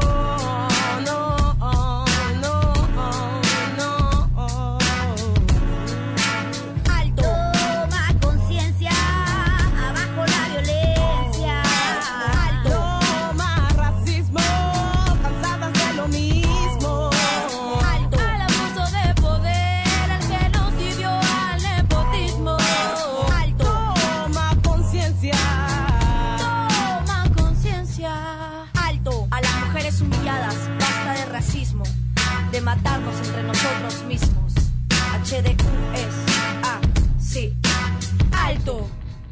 no, no, no. Alto, toma conciencia, abajo la violencia. Alto, toma racismo, cansadas de lo mismo. Alto, al abuso de poder, al genocidio, al nepotismo. Alto, toma conciencia. Toma conciencia. Alto, a las mujeres humilladas, basta de racismo, de matarnos entre nosotros mismos. HDQ es así. Alto.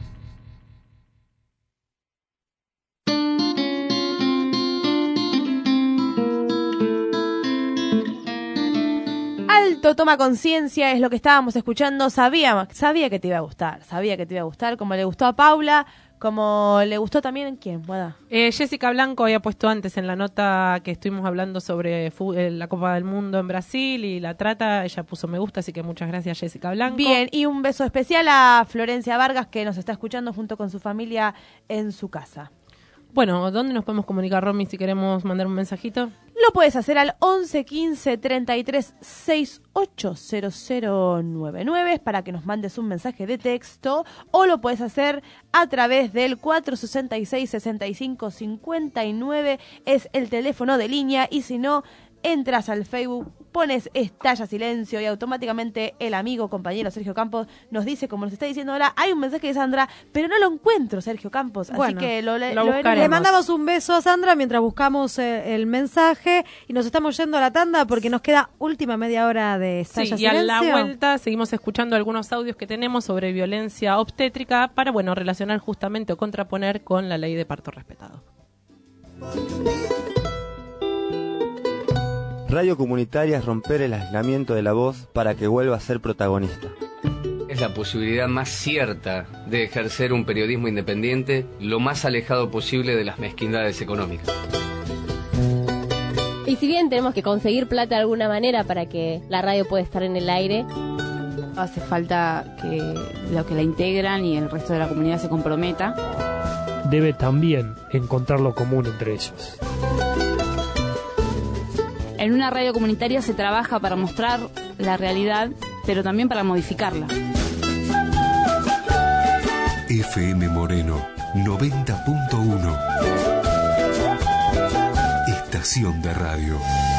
Alto, toma conciencia, es lo que estábamos escuchando. Sabía que te iba a gustar, como le gustó a Paula, como le gustó también, ¿quién? Jessica Blanco había puesto antes en la nota que estuvimos hablando sobre la Copa del Mundo en Brasil y la trata, ella puso me gusta, así que muchas gracias Jessica Blanco. Bien, y un beso especial a Florencia Vargas, que nos está escuchando junto con su familia en su casa. Bueno, ¿dónde nos podemos comunicar, Romy, si queremos mandar un mensajito? Lo puedes hacer al 11 15 33 68 0099 para que nos mandes un mensaje de texto, o lo puedes hacer a través del 466 65 59, es el teléfono de línea, y si no, entras al Facebook pones Estalla Silencio y automáticamente el amigo, compañero Sergio Campos nos dice, como nos está diciendo ahora, hay un mensaje de Sandra, pero no lo encuentro, Sergio Campos, así Bueno, que lo le mandamos un beso a Sandra mientras buscamos el mensaje y nos estamos yendo a la tanda porque nos queda última media hora de Estalla Sí, y a Silencio. la vuelta seguimos escuchando algunos audios que tenemos sobre violencia obstétrica para, bueno, relacionar justamente o contraponer con la ley de parto respetado. Radio comunitaria es romper el aislamiento de la voz para que vuelva a ser protagonista. Es la posibilidad más cierta de ejercer un periodismo independiente lo más alejado posible de las mezquindades económicas. Y si bien tenemos que conseguir plata de alguna manera para que la radio pueda estar en el aire, hace falta que los que la integran y el resto de la comunidad se comprometa. Debe también encontrar lo común entre ellos. En una radio comunitaria se trabaja para mostrar la realidad, pero también para modificarla. FM Moreno 90.1. Estación de radio.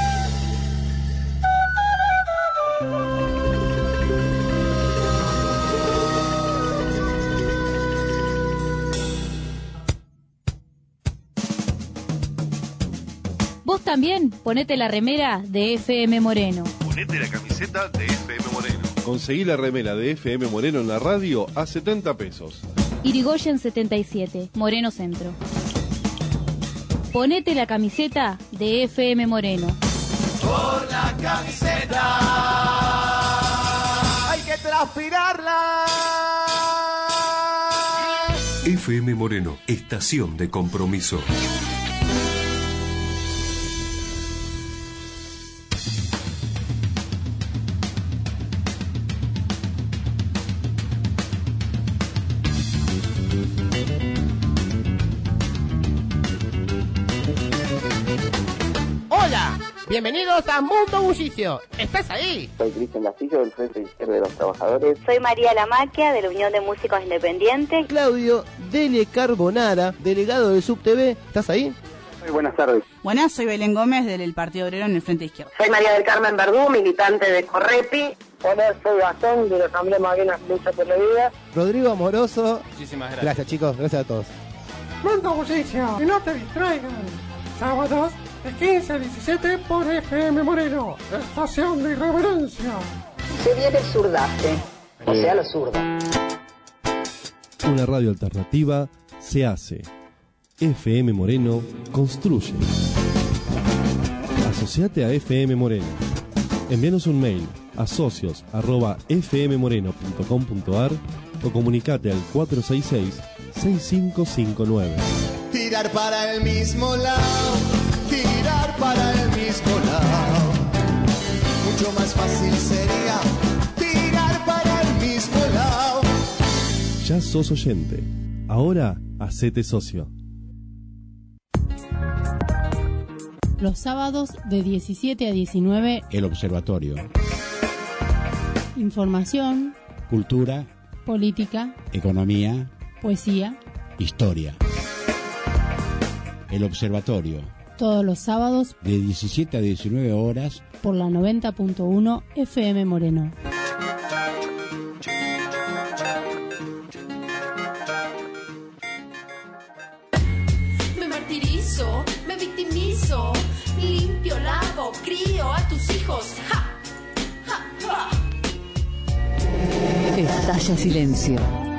Vos también ponete la remera de FM Moreno. Ponete la camiseta de FM Moreno. Conseguí la remera de FM Moreno en la radio a 70 pesos. Irigoyen 77, Moreno Centro. Ponete la camiseta de FM Moreno. Por la camiseta hay que transpirarla. FM Moreno, estación de compromiso. Bienvenidos a Mundo Bullicio. ¿Estás ahí? Soy Cristian Castillo del Frente Izquierdo de los Trabajadores. Soy María Lamaquia de la Unión de Músicos Independientes. Claudio Dele Carbonara, delegado del SubTV. ¿Estás ahí? Muy buenas tardes. Buenas, soy Belén Gómez del Partido Obrero en el Frente Izquierdo. Soy María del Carmen Verdú, militante de Correpi. Hola, soy Gastón de la Asamblea Malvinas Lucha por la Vida. Rodrigo Amoroso. Muchísimas gracias. Gracias, chicos. Gracias a todos. Mundo Bullicio, y no te distraigan. Sábados de 15 a 17 por FM Moreno, estación de irreverencia. Se viene el surdaje, o sea, lo zurdo. Una radio alternativa se hace. FM Moreno construye. Asociate a FM Moreno. Envíanos un mail a socios@fmmoreno.com.ar o comunicate al 466-6559. Tirar para el mismo lado, tirar para el mismo lado. Mucho más fácil sería tirar para el mismo lado. Ya sos oyente. Ahora hacete socio. Los sábados de 17 a 19, El Observatorio. Información, Cultura, política, economía, poesía, historia. El Observatorio. Todos los sábados De 17 a 19 horas por la 90.1 FM Moreno. Me martirizo, me victimizo, limpio, lavo, crío a tus hijos. ¡Ja! ¡Ja! ¡Ja! Estalla silencio.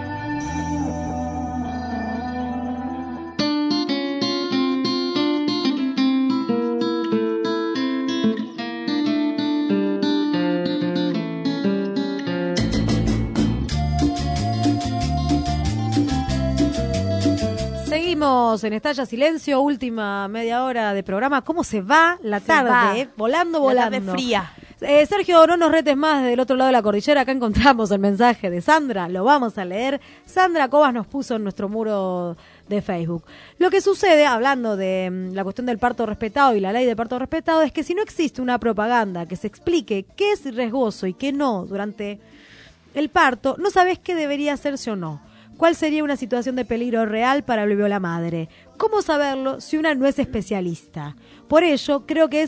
Seguimos en Estalla Silencio, última media hora de programa. ¿Cómo se va la tarde? Volando. La tarde fría. Sergio, no nos retes más del otro lado de la cordillera. Acá encontramos el mensaje de Sandra, lo vamos a leer. Sandra Cobas nos puso en nuestro muro de Facebook. Lo que sucede, hablando de la cuestión del parto respetado y la ley de parto respetado, es que si no existe una propaganda que se explique qué es riesgoso y qué no durante el parto, no sabés qué debería hacerse o no. ¿Cuál sería una situación de peligro real para el bebé o la madre? ¿Cómo saberlo si una no es especialista? Por ello, creo que es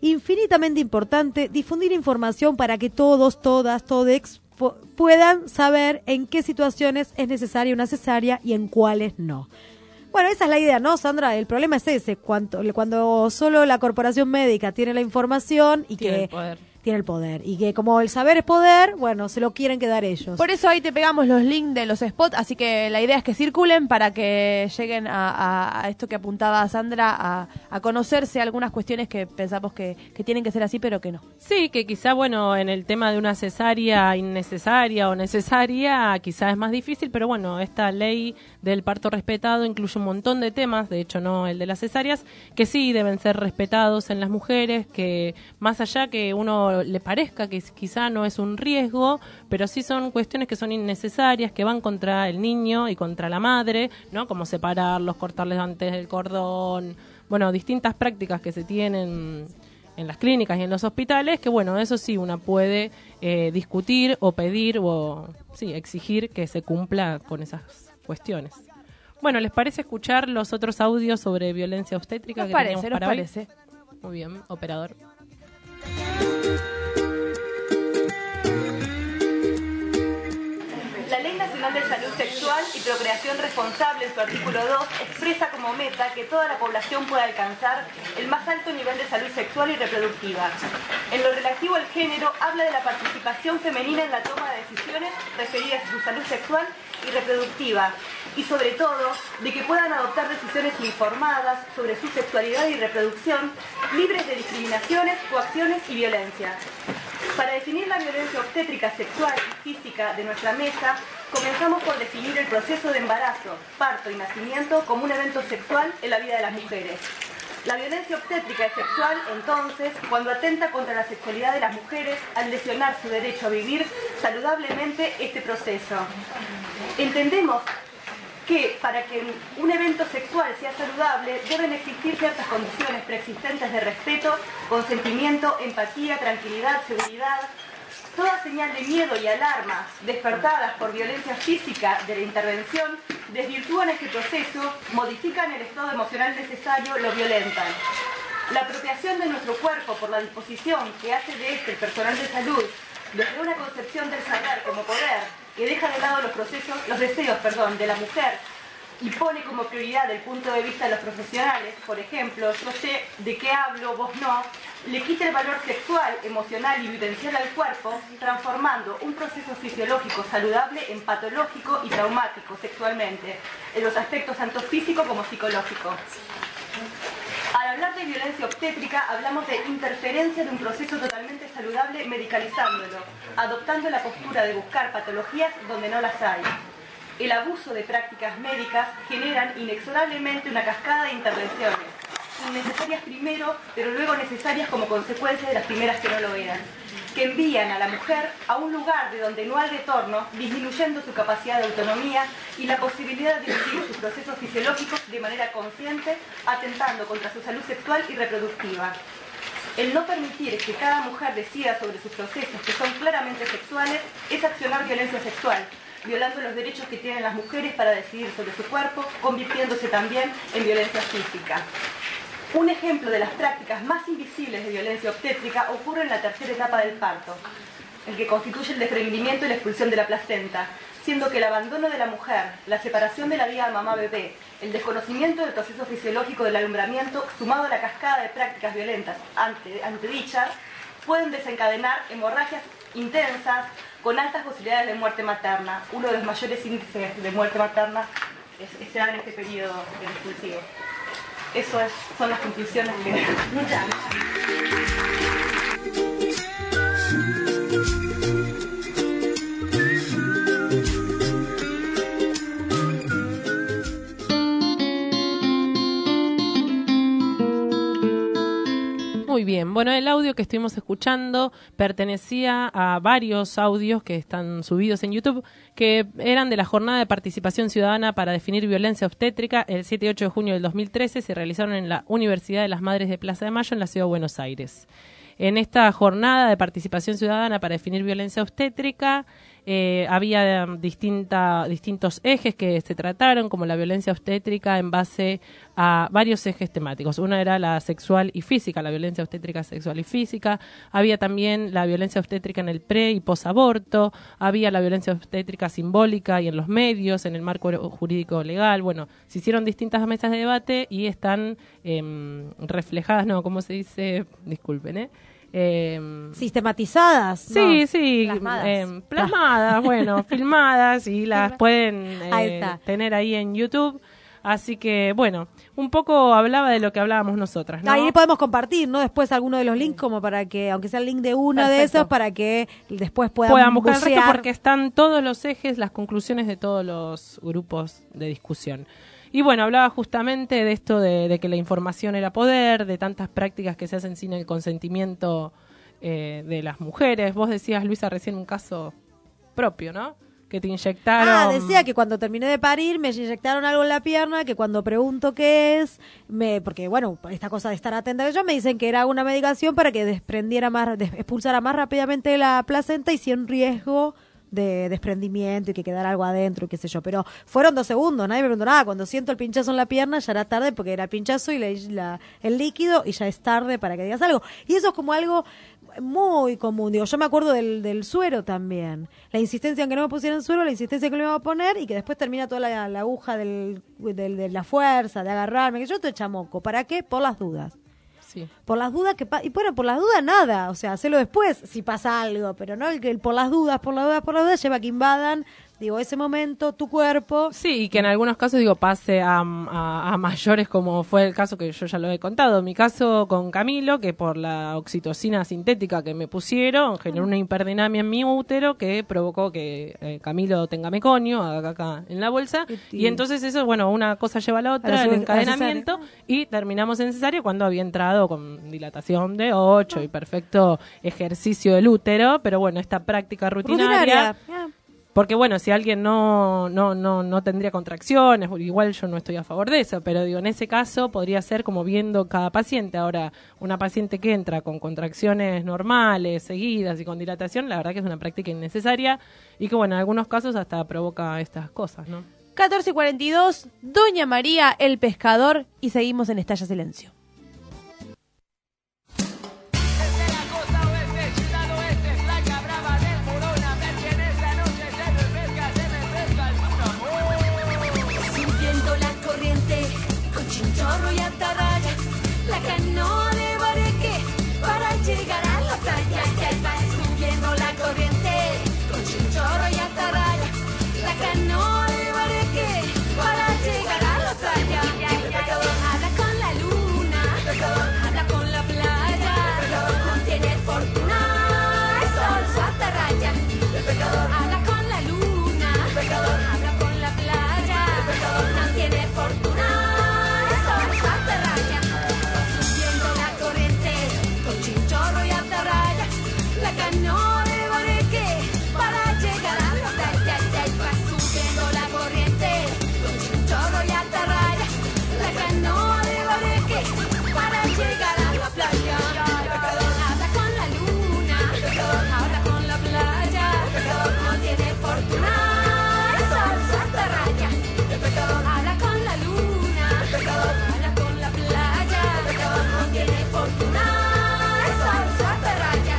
infinitamente importante difundir información para que todos, todas, todex puedan saber en qué situaciones es necesaria una cesárea y en cuáles no. Bueno, esa es la idea, ¿no, Sandra? El problema es ese, cuando solo la corporación médica tiene la información y tiene el poder. Y que como el saber es poder, bueno, se lo quieren quedar ellos. Por eso ahí te pegamos los links de los spots, así que la idea es que circulen para que lleguen a esto que apuntaba Sandra, a conocerse algunas cuestiones que pensamos que tienen que ser así, pero que no. Sí, que quizá, bueno, en el tema de una cesárea innecesaria o necesaria, quizá es más difícil, pero bueno, esta ley del parto respetado incluye un montón de temas, de hecho no el de las cesáreas, que sí deben ser respetados en las mujeres, que más allá que uno le parezca que quizá no es un riesgo, pero sí son cuestiones que son innecesarias, que van contra el niño y contra la madre, ¿no? Como separarlos, cortarles antes del cordón, bueno, distintas prácticas que se tienen en las clínicas y en los hospitales, que bueno, eso sí una puede discutir o pedir o sí exigir que se cumpla con esas cuestiones. Bueno, ¿les parece escuchar los otros audios sobre violencia obstétrica que tenemos para hoy? Nos parece. Muy bien, operador. La Ley Nacional de Salud Sexual y Procreación Responsable, en su artículo 2, expresa como meta que toda la población pueda alcanzar el más alto nivel de salud sexual y reproductiva. En lo relativo al género, habla de la participación femenina en la toma de decisiones referidas a su salud sexual y reproductiva, y sobre todo, de que puedan adoptar decisiones informadas sobre su sexualidad y reproducción, libres de discriminaciones, coacciones y violencia. Para definir la violencia obstétrica, sexual y física de nuestra mesa, comenzamos por definir el proceso de embarazo, parto y nacimiento como un evento sexual en la vida de las mujeres. La violencia obstétrica es sexual, entonces, cuando atenta contra la sexualidad de las mujeres al lesionar su derecho a vivir saludablemente este proceso. Entendemos que para que un evento sexual sea saludable deben existir ciertas condiciones preexistentes de respeto, consentimiento, empatía, tranquilidad, seguridad. Toda señal de miedo y alarma despertadas por violencia física de la intervención desvirtúan este proceso, modifican el estado emocional necesario, lo violentan. La apropiación de nuestro cuerpo por la disposición que hace de este el personal de salud desde una concepción del saber como poder que deja de lado los deseos de la mujer y pone como prioridad el punto de vista de los profesionales, por ejemplo, yo sé de qué hablo, vos no, le quita el valor sexual, emocional y vivencial al cuerpo, transformando un proceso fisiológico saludable en patológico y traumático sexualmente, en los aspectos tanto físico como psicológico. Al hablar de violencia obstétrica, hablamos de interferencia de un proceso totalmente saludable medicalizándolo, adoptando la postura de buscar patologías donde no las hay. El abuso de prácticas médicas generan inexorablemente una cascada de intervenciones, innecesarias primero, pero luego necesarias como consecuencia de las primeras que no lo eran, que envían a la mujer a un lugar de donde no hay retorno, disminuyendo su capacidad de autonomía y la posibilidad de vivir sus procesos fisiológicos de manera consciente, atentando contra su salud sexual y reproductiva. El no permitir que cada mujer decida sobre sus procesos que son claramente sexuales es accionar violencia sexual, violando los derechos que tienen las mujeres para decidir sobre su cuerpo, convirtiéndose también en violencia física. Un ejemplo de las prácticas más invisibles de violencia obstétrica ocurre en la tercera etapa del parto, el que constituye el desprendimiento y la expulsión de la placenta, siendo que el abandono de la mujer, la separación de la vida mamá-bebé, el desconocimiento del proceso fisiológico del alumbramiento, sumado a la cascada de prácticas violentas antedichas, pueden desencadenar hemorragias intensas con altas posibilidades de muerte materna. Uno de los mayores índices de muerte materna se da en este periodo expulsivo. Eso son las conclusiones que... Muchas Muy bien, bueno, el audio que estuvimos escuchando pertenecía a varios audios que están subidos en YouTube, que eran de la jornada de participación ciudadana para definir violencia obstétrica. El 7 y 8 de junio del 2013 se realizaron en la Universidad de las Madres de Plaza de Mayo en la ciudad de Buenos Aires. En esta jornada de participación ciudadana para definir violencia obstétrica Había distintos ejes que se trataron, como la violencia obstétrica en base a varios ejes temáticos. Una era la sexual y física, la violencia obstétrica sexual y física. Había también la violencia obstétrica en el pre- y posaborto. Había la violencia obstétrica simbólica y en los medios, en el marco jurídico legal. Bueno, se hicieron distintas mesas de debate y están reflejadas, no, ¿cómo se dice? Disculpen, sistematizadas. Sí, plasmadas, bueno, filmadas y las pueden tener ahí en YouTube. Así que, bueno, un poco hablaba de lo que hablábamos nosotras, ¿no? Ahí podemos compartir, ¿no? Después alguno de los links, como para que, aunque sea el link de uno de esos, para que después puedan buscar el resto, bucear. porque están todos los ejes, las conclusiones de todos los grupos de discusión. Y bueno, hablaba justamente de esto de que la información era poder, de tantas prácticas que se hacen sin el consentimiento de las mujeres. Vos decías, Luisa, recién un caso propio, ¿no? Que te inyectaron... decía que cuando terminé de parir me inyectaron algo en la pierna, que cuando pregunto qué es, porque bueno, esta cosa de estar atenta a ello, me dicen que era una medicación para que expulsara más rápidamente la placenta y si en riesgo de desprendimiento y que quedara algo adentro y qué sé yo, pero fueron 2 segundos, nadie me preguntó nada. Cuando siento el pinchazo en la pierna ya era tarde porque era el pinchazo y el líquido y ya es tarde para que digas algo. Y eso es como algo muy común. Digo, yo me acuerdo del suero también, la insistencia en que no me pusieran suero, la insistencia en que lo iba a poner y que después termina toda la aguja de la fuerza de agarrarme, que yo estoy chamoco. ¿Para qué? Por las dudas. Sí. Por las dudas y bueno, por las dudas nada, o sea, hacelo después si pasa algo, pero no el por las dudas lleva a que invadan, digo, ese momento, tu cuerpo. Sí, y que en algunos casos, digo, pase a mayores, como fue el caso que yo ya lo he contado. Mi caso con Camilo, que por la oxitocina sintética que me pusieron, generó una hiperdinamia en mi útero que provocó que Camilo tenga meconio, acá en la bolsa. Y entonces eso, bueno, una cosa lleva a la otra, el encadenamiento, y terminamos en cesárea cuando había entrado con dilatación de 8 y perfecto ejercicio del útero, pero bueno, esta práctica rutinaria. Porque bueno, si alguien no tendría contracciones, igual yo no estoy a favor de eso, pero digo, en ese caso podría ser como viendo cada paciente. Ahora, una paciente que entra con contracciones normales, seguidas y con dilatación, la verdad que es una práctica innecesaria y que bueno, en algunos casos hasta provoca estas cosas, ¿no? 14:42, Doña María, el pescador, y seguimos en Estalla Silencio. Chorro y atarraya, la canoa de Bareque para llegar a la playa. Ya va subiendo la corriente con chinchorro y atarraya, la canoa de Bareque para llegar a la playa. El pescador habla con la luna, el pescador habla con la playa, el pescador no tiene fortuna, es solo su atarraya. El pescador habla con la luna, el pescador habla con la playa, el pescador no tiene fortuna. La canoa de Bareque para llegar a la playa. Ya va subiendo la corriente con chinchorro y atarraya. La canoa de Bareque para llegar a la playa. El pescador habla con la luna, el pescador habla con la playa. El pescador no tiene fortuna, es solo su atarraya. El pescador habla con la luna, el pescador habla con la playa. El pescador no tiene fortuna, es solo su atarraya.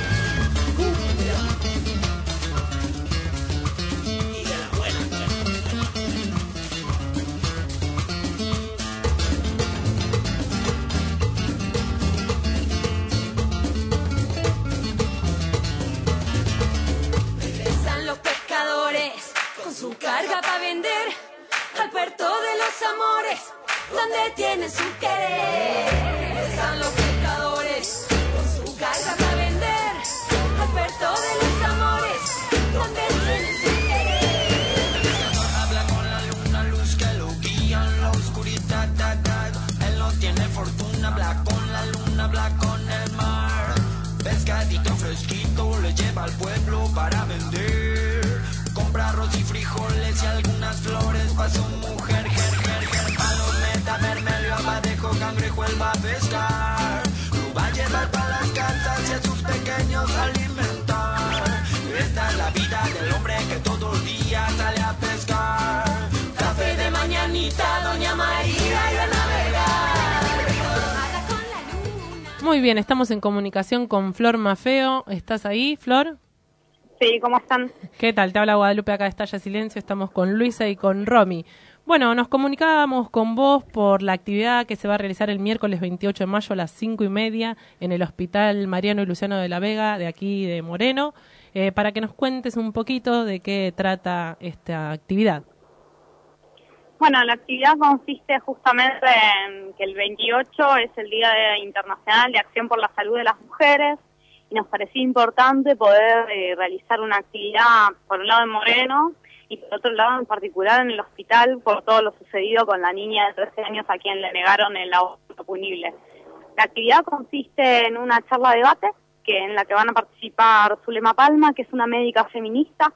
Con su carga para vender al puerto de los amores, donde tienen su querer. Están los pescadores con su carga para vender al puerto de los amores, donde tienen su querer. El pescador habla con la luna, luz que lo guía en la oscuridad. Él no tiene fortuna, habla con la luna, habla con el mar. Pescadito fresquito le lleva al pueblo para vender. Compra arroz y frijoles y algunas flores pa' su mujer. Palos, meta, mermelio, abadejo, cangrejo, él va a pescar. Lo va a llevar para las casas y a sus pequeños alimentar. Esta es la vida del hombre. todo el día sale a pescar. Café de mañanita, doña María iba a navegar. Con la luna. Muy bien, estamos en comunicación con Flor Maffeo. ¿Estás ahí, Flor? Sí, ¿cómo están? ¿Qué tal? Te habla Guadalupe acá de Estalla Silencio. Estamos con Luisa y con Romy. Bueno, nos comunicábamos con vos por la actividad que se va a realizar el miércoles 28 de mayo a las 5:30 en el Hospital Mariano y Luciano de la Vega, de aquí de Moreno, para que nos cuentes un poquito de qué trata esta actividad. Bueno, la actividad consiste justamente en que el 28 es el Día Internacional de Acción por la Salud de las Mujeres y nos parecía importante poder realizar una actividad por un lado en Moreno y por otro lado en particular en el hospital por todo lo sucedido con la niña de 13 años a quien le negaron el aborto punible. La actividad consiste en una charla de debate en la que van a participar Zulema Palma, que es una médica feminista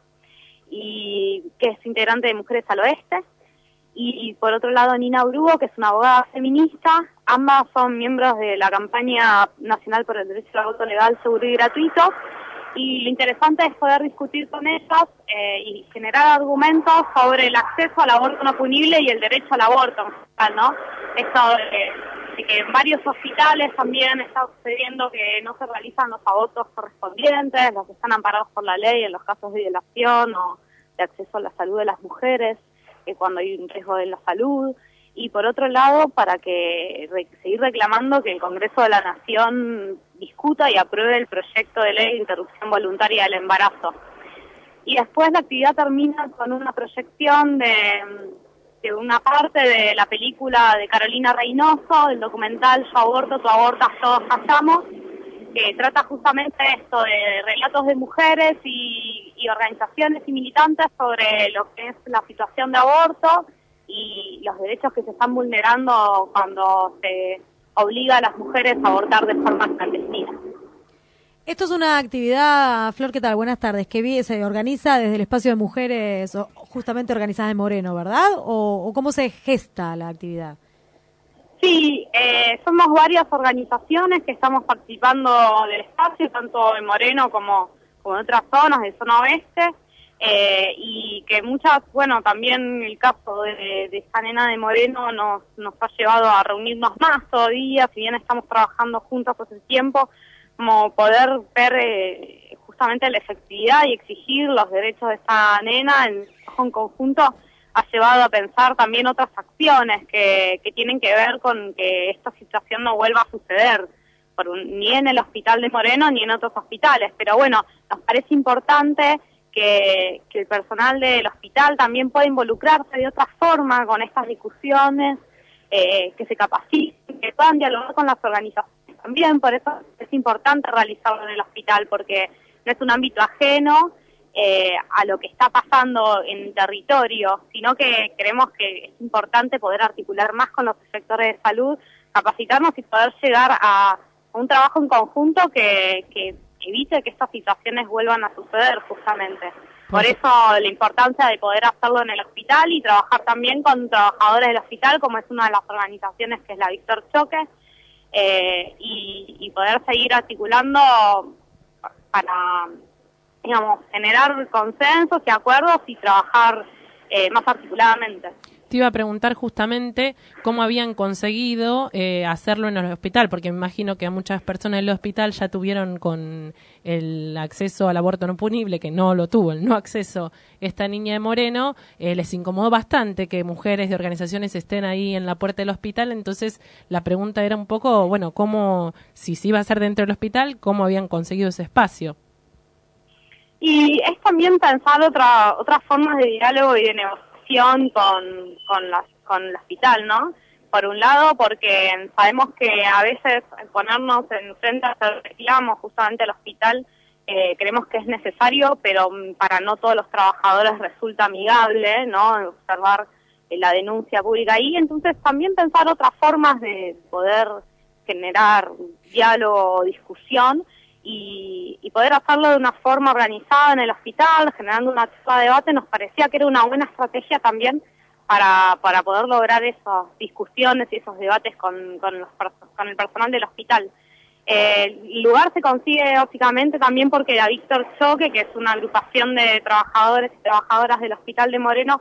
y que es integrante de Mujeres al Oeste, y por otro lado Nina Brugo, que es una abogada feminista. Ambas son miembros de la campaña nacional por el derecho al aborto legal, seguro y gratuito. Y lo interesante es poder discutir con ellas y generar argumentos sobre el acceso al aborto no punible y el derecho al aborto, ¿no? Esto de que en varios hospitales también está sucediendo que no se realizan los abortos correspondientes, los que están amparados por la ley en los casos de violación o de acceso a la salud de las mujeres, cuando hay un riesgo de la salud. Y por otro lado, para que seguir reclamando que el Congreso de la Nación discuta y apruebe el proyecto de ley de interrupción voluntaria del embarazo. Y después la actividad termina con una proyección de una parte de la película de Carolina Reynoso, del documental Yo aborto, tú abortas, todos callamos, que trata justamente esto de relatos de mujeres y organizaciones y militantes sobre lo que es la situación de aborto y los derechos que se están vulnerando cuando se obliga a las mujeres a abortar de forma clandestina. Esto es una actividad, Flor, ¿qué tal? Buenas tardes, que se organiza desde el espacio de mujeres justamente organizadas en Moreno, ¿verdad? ¿O cómo se gesta la actividad? Sí, somos varias organizaciones que estamos participando del espacio, tanto en Moreno como en otras zonas de zona oeste. Y que muchas, bueno, también el caso de esta nena de Moreno nos ha llevado a reunirnos más todavía, si bien estamos trabajando juntos hace tiempo, como poder ver justamente la efectividad y exigir los derechos de esta nena en conjunto ha llevado a pensar también otras acciones que tienen que ver con que esta situación no vuelva a suceder, ni en el hospital de Moreno ni en otros hospitales. Pero bueno, nos parece importante que el personal del hospital también pueda involucrarse de otra forma con estas discusiones, que se capaciten, que puedan dialogar con las organizaciones también. Por eso es importante realizarlo en el hospital, porque no es un ámbito ajeno a lo que está pasando en el territorio, sino que creemos que es importante poder articular más con los sectores de salud, capacitarnos y poder llegar a un trabajo en conjunto que evite que estas situaciones vuelvan a suceder justamente. Por eso la importancia de poder hacerlo en el hospital y trabajar también con trabajadores del hospital, como es una de las organizaciones que es la Víctor Choque, y poder seguir articulando para, digamos, generar consensos y acuerdos y trabajar más articuladamente. Te iba a preguntar justamente cómo habían conseguido hacerlo en el hospital, porque me imagino que a muchas personas del hospital ya tuvieron con el acceso al aborto no punible, que no lo tuvo, el no acceso esta niña de Moreno, les incomodó bastante que mujeres de organizaciones estén ahí en la puerta del hospital. Entonces la pregunta era un poco, bueno, cómo, si se iba a hacer dentro del hospital, cómo habían conseguido ese espacio. Y es también pensar otras formas de diálogo y de negociación con el hospital, ¿no? Por un lado, porque sabemos que a veces ponernos enfrente a hacer reclamos justamente al hospital creemos que es necesario, pero para no todos los trabajadores resulta amigable, ¿no? Observar la denuncia pública ahí. Entonces también pensar otras formas de poder generar diálogo o discusión y poder hacerlo de una forma organizada en el hospital, generando una charla de debate. Nos parecía que era una buena estrategia también para poder lograr esas discusiones y esos debates con el personal del hospital. El lugar se consigue básicamente también porque la Víctor Choque, que es una agrupación de trabajadores y trabajadoras del Hospital de Moreno,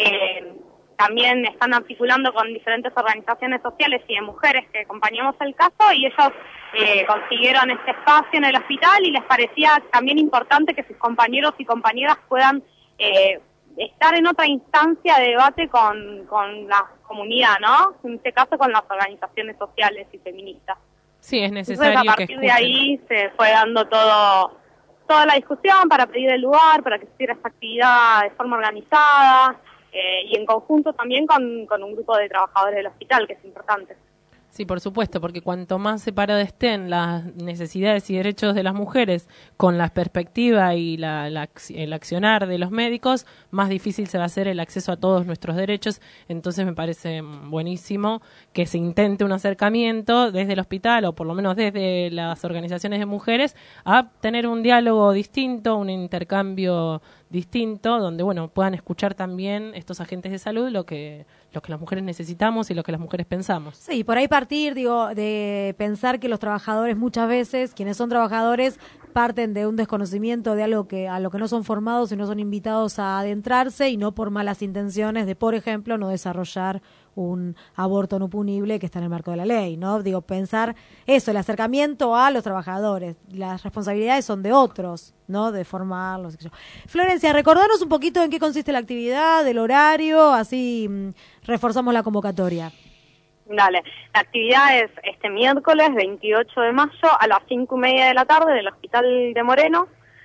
también están articulando con diferentes organizaciones sociales y de mujeres que acompañamos el caso, y ellos consiguieron este espacio en el hospital y les parecía también importante que sus compañeros y compañeras puedan estar en otra instancia de debate con la comunidad, ¿no? En este caso con las organizaciones sociales y feministas. Sí, es necesario. Entonces, a partir de ahí se fue dando toda la discusión para pedir el lugar, para que se hiciera esta actividad de forma organizada y en conjunto también con un grupo de trabajadores del hospital, que es importante. Sí, por supuesto, porque cuanto más separadas estén las necesidades y derechos de las mujeres con la perspectiva y el accionar de los médicos, más difícil se va a hacer el acceso a todos nuestros derechos. Entonces me parece buenísimo que se intente un acercamiento desde el hospital, o por lo menos desde las organizaciones de mujeres, a tener un diálogo distinto, un intercambio distinto, donde puedan escuchar también estos agentes de salud lo que las mujeres necesitamos y lo que las mujeres pensamos. Sí, por ahí partir, de pensar que los trabajadores muchas veces, quienes son trabajadores, parten de un desconocimiento de algo a lo que no son formados y no son invitados a adentrarse, y no por malas intenciones de, por ejemplo, no desarrollar un aborto no punible que está en el marco de la ley, ¿no? Pensar eso, el acercamiento a los trabajadores. Las responsabilidades son de otros, ¿no? De formarlos. Florencia, recordanos un poquito en qué consiste la actividad, el horario, así reforzamos la convocatoria. Dale, la actividad es este miércoles 28 de mayo a las 5:30 de la tarde en el Hospital de Moreno,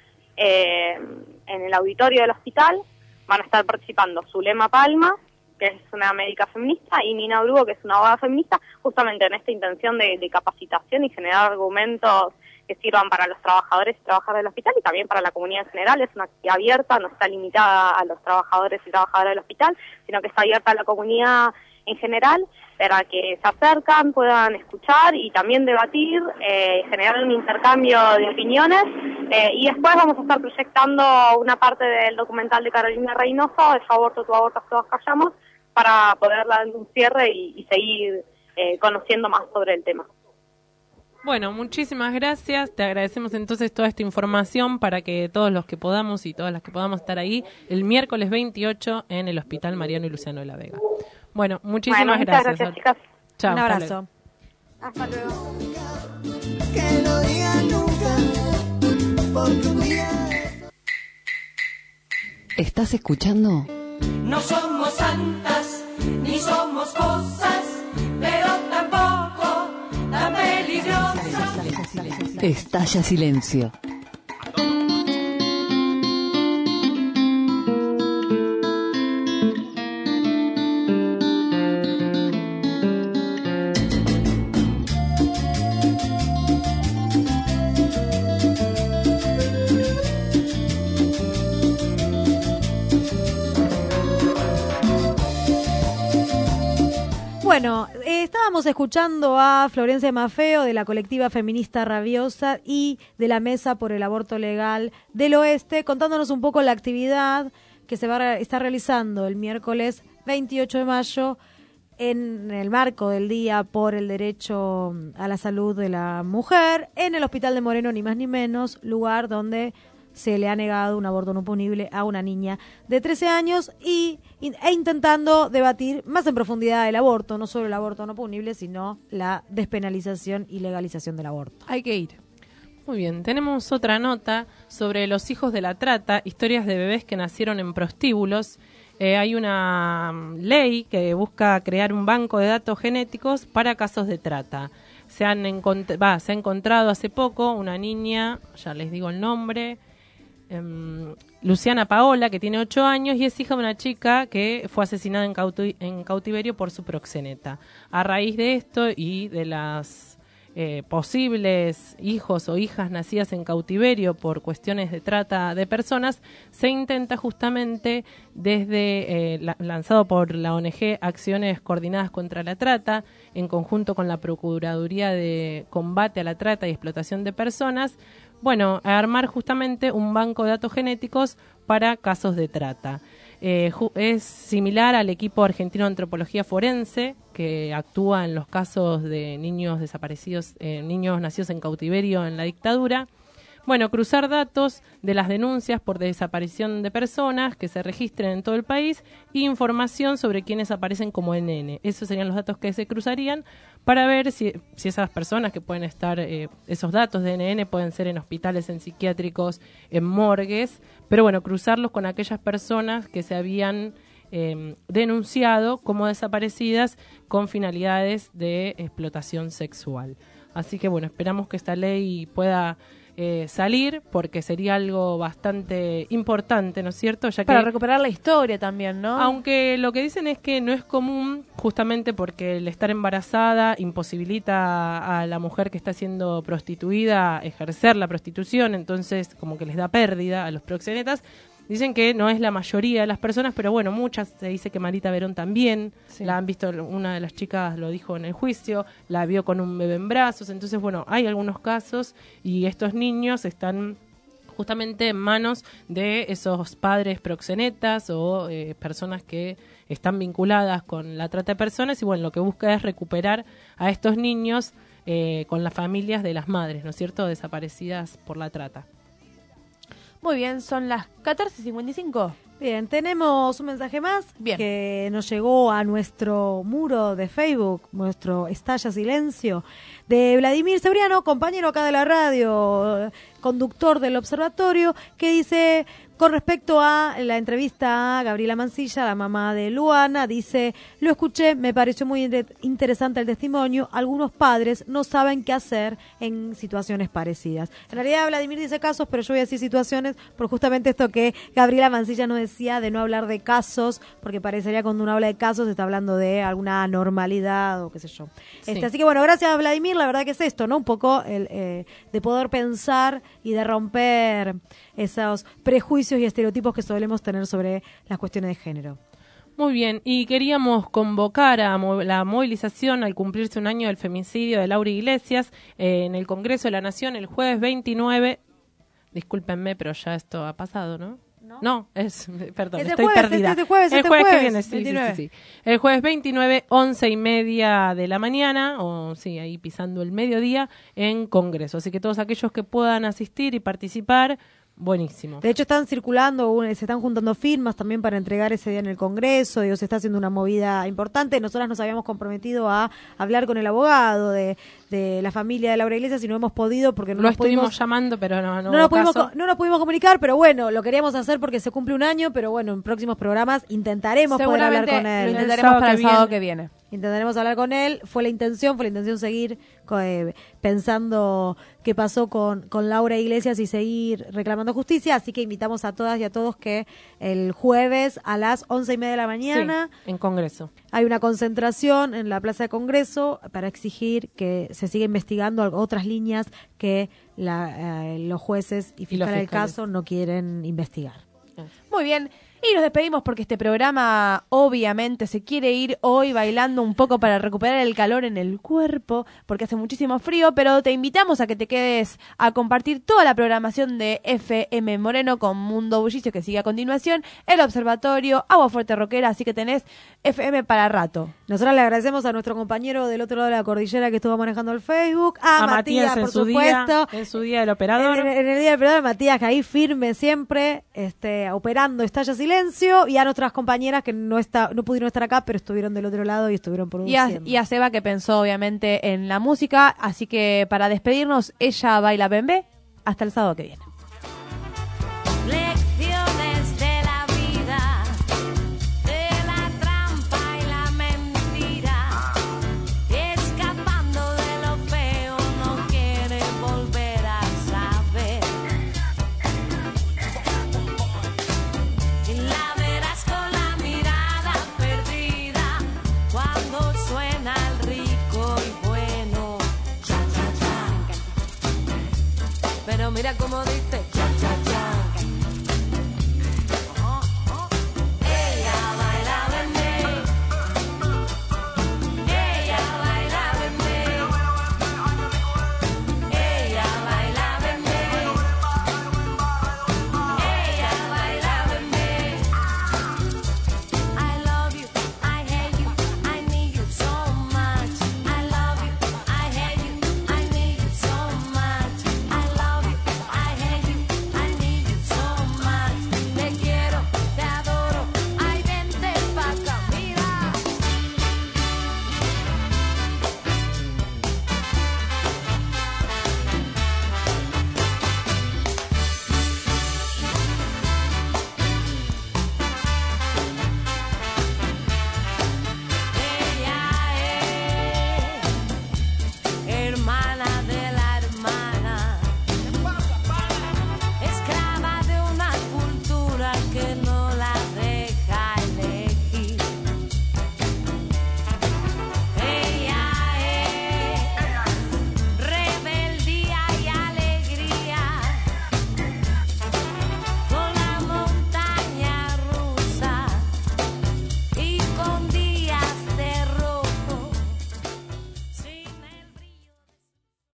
en el auditorio del hospital. Van a estar participando Zulema Palma, que es una médica feminista, y Nina Brugo, que es una abogada feminista, justamente en esta intención de capacitación y generar argumentos que sirvan para los trabajadores y trabajadoras del hospital y también para la comunidad en general. Es una actividad abierta, no está limitada a los trabajadores y trabajadoras del hospital, sino que está abierta a la comunidad en general, para que se acercan, puedan escuchar y también debatir, generar un intercambio de opiniones, y después vamos a estar proyectando una parte del documental de Carolina Reynoso, Es aborto, tu aborto, todos callamos, para poder dar un cierre y seguir conociendo más sobre el tema. Bueno, muchísimas gracias. Te agradecemos entonces toda esta información para que todos los que podamos y todas las que podamos estar ahí el miércoles 28 en el Hospital Mariano y Luciano de la Vega. Bueno, muchísimas gracias. Chicas. Chao, un abrazo. Hasta luego. Que no digan nunca, porque un día... ¿Estás escuchando? No somos santas, ni somos cosas, pero tampoco tan peligrosas. Estalla silencio. Bueno, estábamos escuchando a Florencia Maffeo de la colectiva feminista Rabiosa y de la Mesa por el Aborto Legal del Oeste, contándonos un poco la actividad que se va a estar realizando el miércoles 28 de mayo en el marco del Día por el Derecho a la Salud de la Mujer en el Hospital de Moreno, ni más ni menos, lugar donde se le ha negado un aborto no punible a una niña de 13 años e intentando debatir más en profundidad el aborto, no solo el aborto no punible, sino la despenalización y legalización del aborto. Hay que ir. Muy bien, tenemos otra nota sobre los hijos de la trata, historias de bebés que nacieron en prostíbulos. Hay una ley que busca crear un banco de datos genéticos para casos de trata. Se ha encontrado hace poco una niña, ya les digo el nombre, Luciana Paola, que tiene 8 años y es hija de una chica que fue asesinada en cautiverio por su proxeneta. A raíz de esto y de las posibles hijos o hijas nacidas en cautiverio por cuestiones de trata de personas, se intenta justamente desde lanzado por la ONG Acciones Coordinadas contra la Trata, en conjunto con la Procuraduría de Combate a la Trata y Explotación de Personas, bueno, a armar justamente un banco de datos genéticos para casos de trata. Es similar al equipo argentino de antropología forense, que actúa en los casos de niños desaparecidos, niños nacidos en cautiverio en la dictadura. Bueno, cruzar datos de las denuncias por desaparición de personas que se registren en todo el país e información sobre quienes aparecen como NN. Esos serían los datos que se cruzarían para ver si esas personas que pueden estar, esos datos de NN pueden ser en hospitales, en psiquiátricos, en morgues, pero bueno, cruzarlos con aquellas personas que se habían denunciado como desaparecidas con finalidades de explotación sexual. Así que bueno, esperamos que esta ley pueda salir, porque sería algo bastante importante, ¿no es cierto? Ya que, para recuperar la historia también, ¿no? Aunque lo que dicen es que no es común, justamente porque el estar embarazada imposibilita a la mujer que está siendo prostituida ejercer la prostitución, entonces como que les da pérdida a los proxenetas. Dicen que no es la mayoría de las personas, pero bueno, muchas. Se dice que Marita Verón también, la han visto, una de las chicas lo dijo en el juicio, la vio con un bebé en brazos. Entonces, bueno, hay algunos casos y estos niños están justamente en manos de esos padres proxenetas o personas que están vinculadas con la trata de personas, y bueno, lo que busca es recuperar a estos niños con las familias de las madres, ¿no es cierto?, desaparecidas por la trata. Muy bien, son las 14:55. Bien, tenemos un mensaje más que nos llegó a nuestro muro de Facebook, nuestro Estalla Silencio, de Vladimir Cebriano, compañero acá de la radio, conductor del observatorio, que dice, con respecto a la entrevista a Gabriela Mancilla, la mamá de Luana, dice, lo escuché, me pareció muy interesante el testimonio, algunos padres no saben qué hacer en situaciones parecidas. En realidad Vladimir dice casos, pero yo voy a decir situaciones por justamente esto que Gabriela Mancilla nos decía, de no hablar de casos, porque parecería cuando uno habla de casos se está hablando de alguna anormalidad o qué sé yo. Sí. Así que bueno, gracias Vladimir, la verdad que es esto, ¿no? Un poco de poder pensar y de romper esos prejuicios y estereotipos que solemos tener sobre las cuestiones de género. Muy bien, y queríamos convocar a la movilización al cumplirse un año del femicidio de Laura Iglesias en el Congreso de la Nación el jueves 29. Discúlpenme, pero ya esto ha pasado, ¿no? No, perdón, estoy perdida. El jueves que viene, sí. El jueves 29, 11:30 de la mañana, ahí pisando el mediodía, en Congreso. Así que todos aquellos que puedan asistir y participar, buenísimo. De hecho están circulando, se están juntando firmas también para entregar ese día en el Congreso, se está haciendo una movida importante. Nosotras nos habíamos comprometido a hablar con el abogado de la familia de Laura Iglesias y no hemos podido porque no lo nos estuvimos pudimos llamando, pero no nos pudimos comunicar, pero bueno, lo queríamos hacer porque se cumple un año, pero bueno, en próximos programas intentaremos poder hablar con él. Lo intentaremos para el sábado que viene. Intentaremos hablar con él, fue la intención seguir pensando qué pasó con Laura Iglesias y seguir reclamando justicia, así que invitamos a todas y a todos que el jueves a las 11:30 de la mañana en Congreso hay una concentración en la Plaza de Congreso para exigir que se siga investigando otras líneas que los jueces y fiscales del caso no quieren investigar. Muy bien. Y nos despedimos porque este programa obviamente se quiere ir hoy bailando un poco para recuperar el calor en el cuerpo, porque hace muchísimo frío, pero te invitamos a que te quedes a compartir toda la programación de FM Moreno con Mundo Bullicio, que sigue a continuación, El Observatorio, Agua Fuerte Rockera, así que tenés FM para rato. Nosotros le agradecemos a nuestro compañero del otro lado de la cordillera que estuvo manejando el Facebook, a Matías, por supuesto. En su día del operador. En el día del operador, Matías, que ahí firme siempre, operando Estalla Silencio, y a nuestras compañeras que no pudieron estar acá, pero estuvieron del otro lado y estuvieron produciendo. Y a Seba, que pensó obviamente en la música, así que para despedirnos, ella baila bembé hasta el sábado que viene.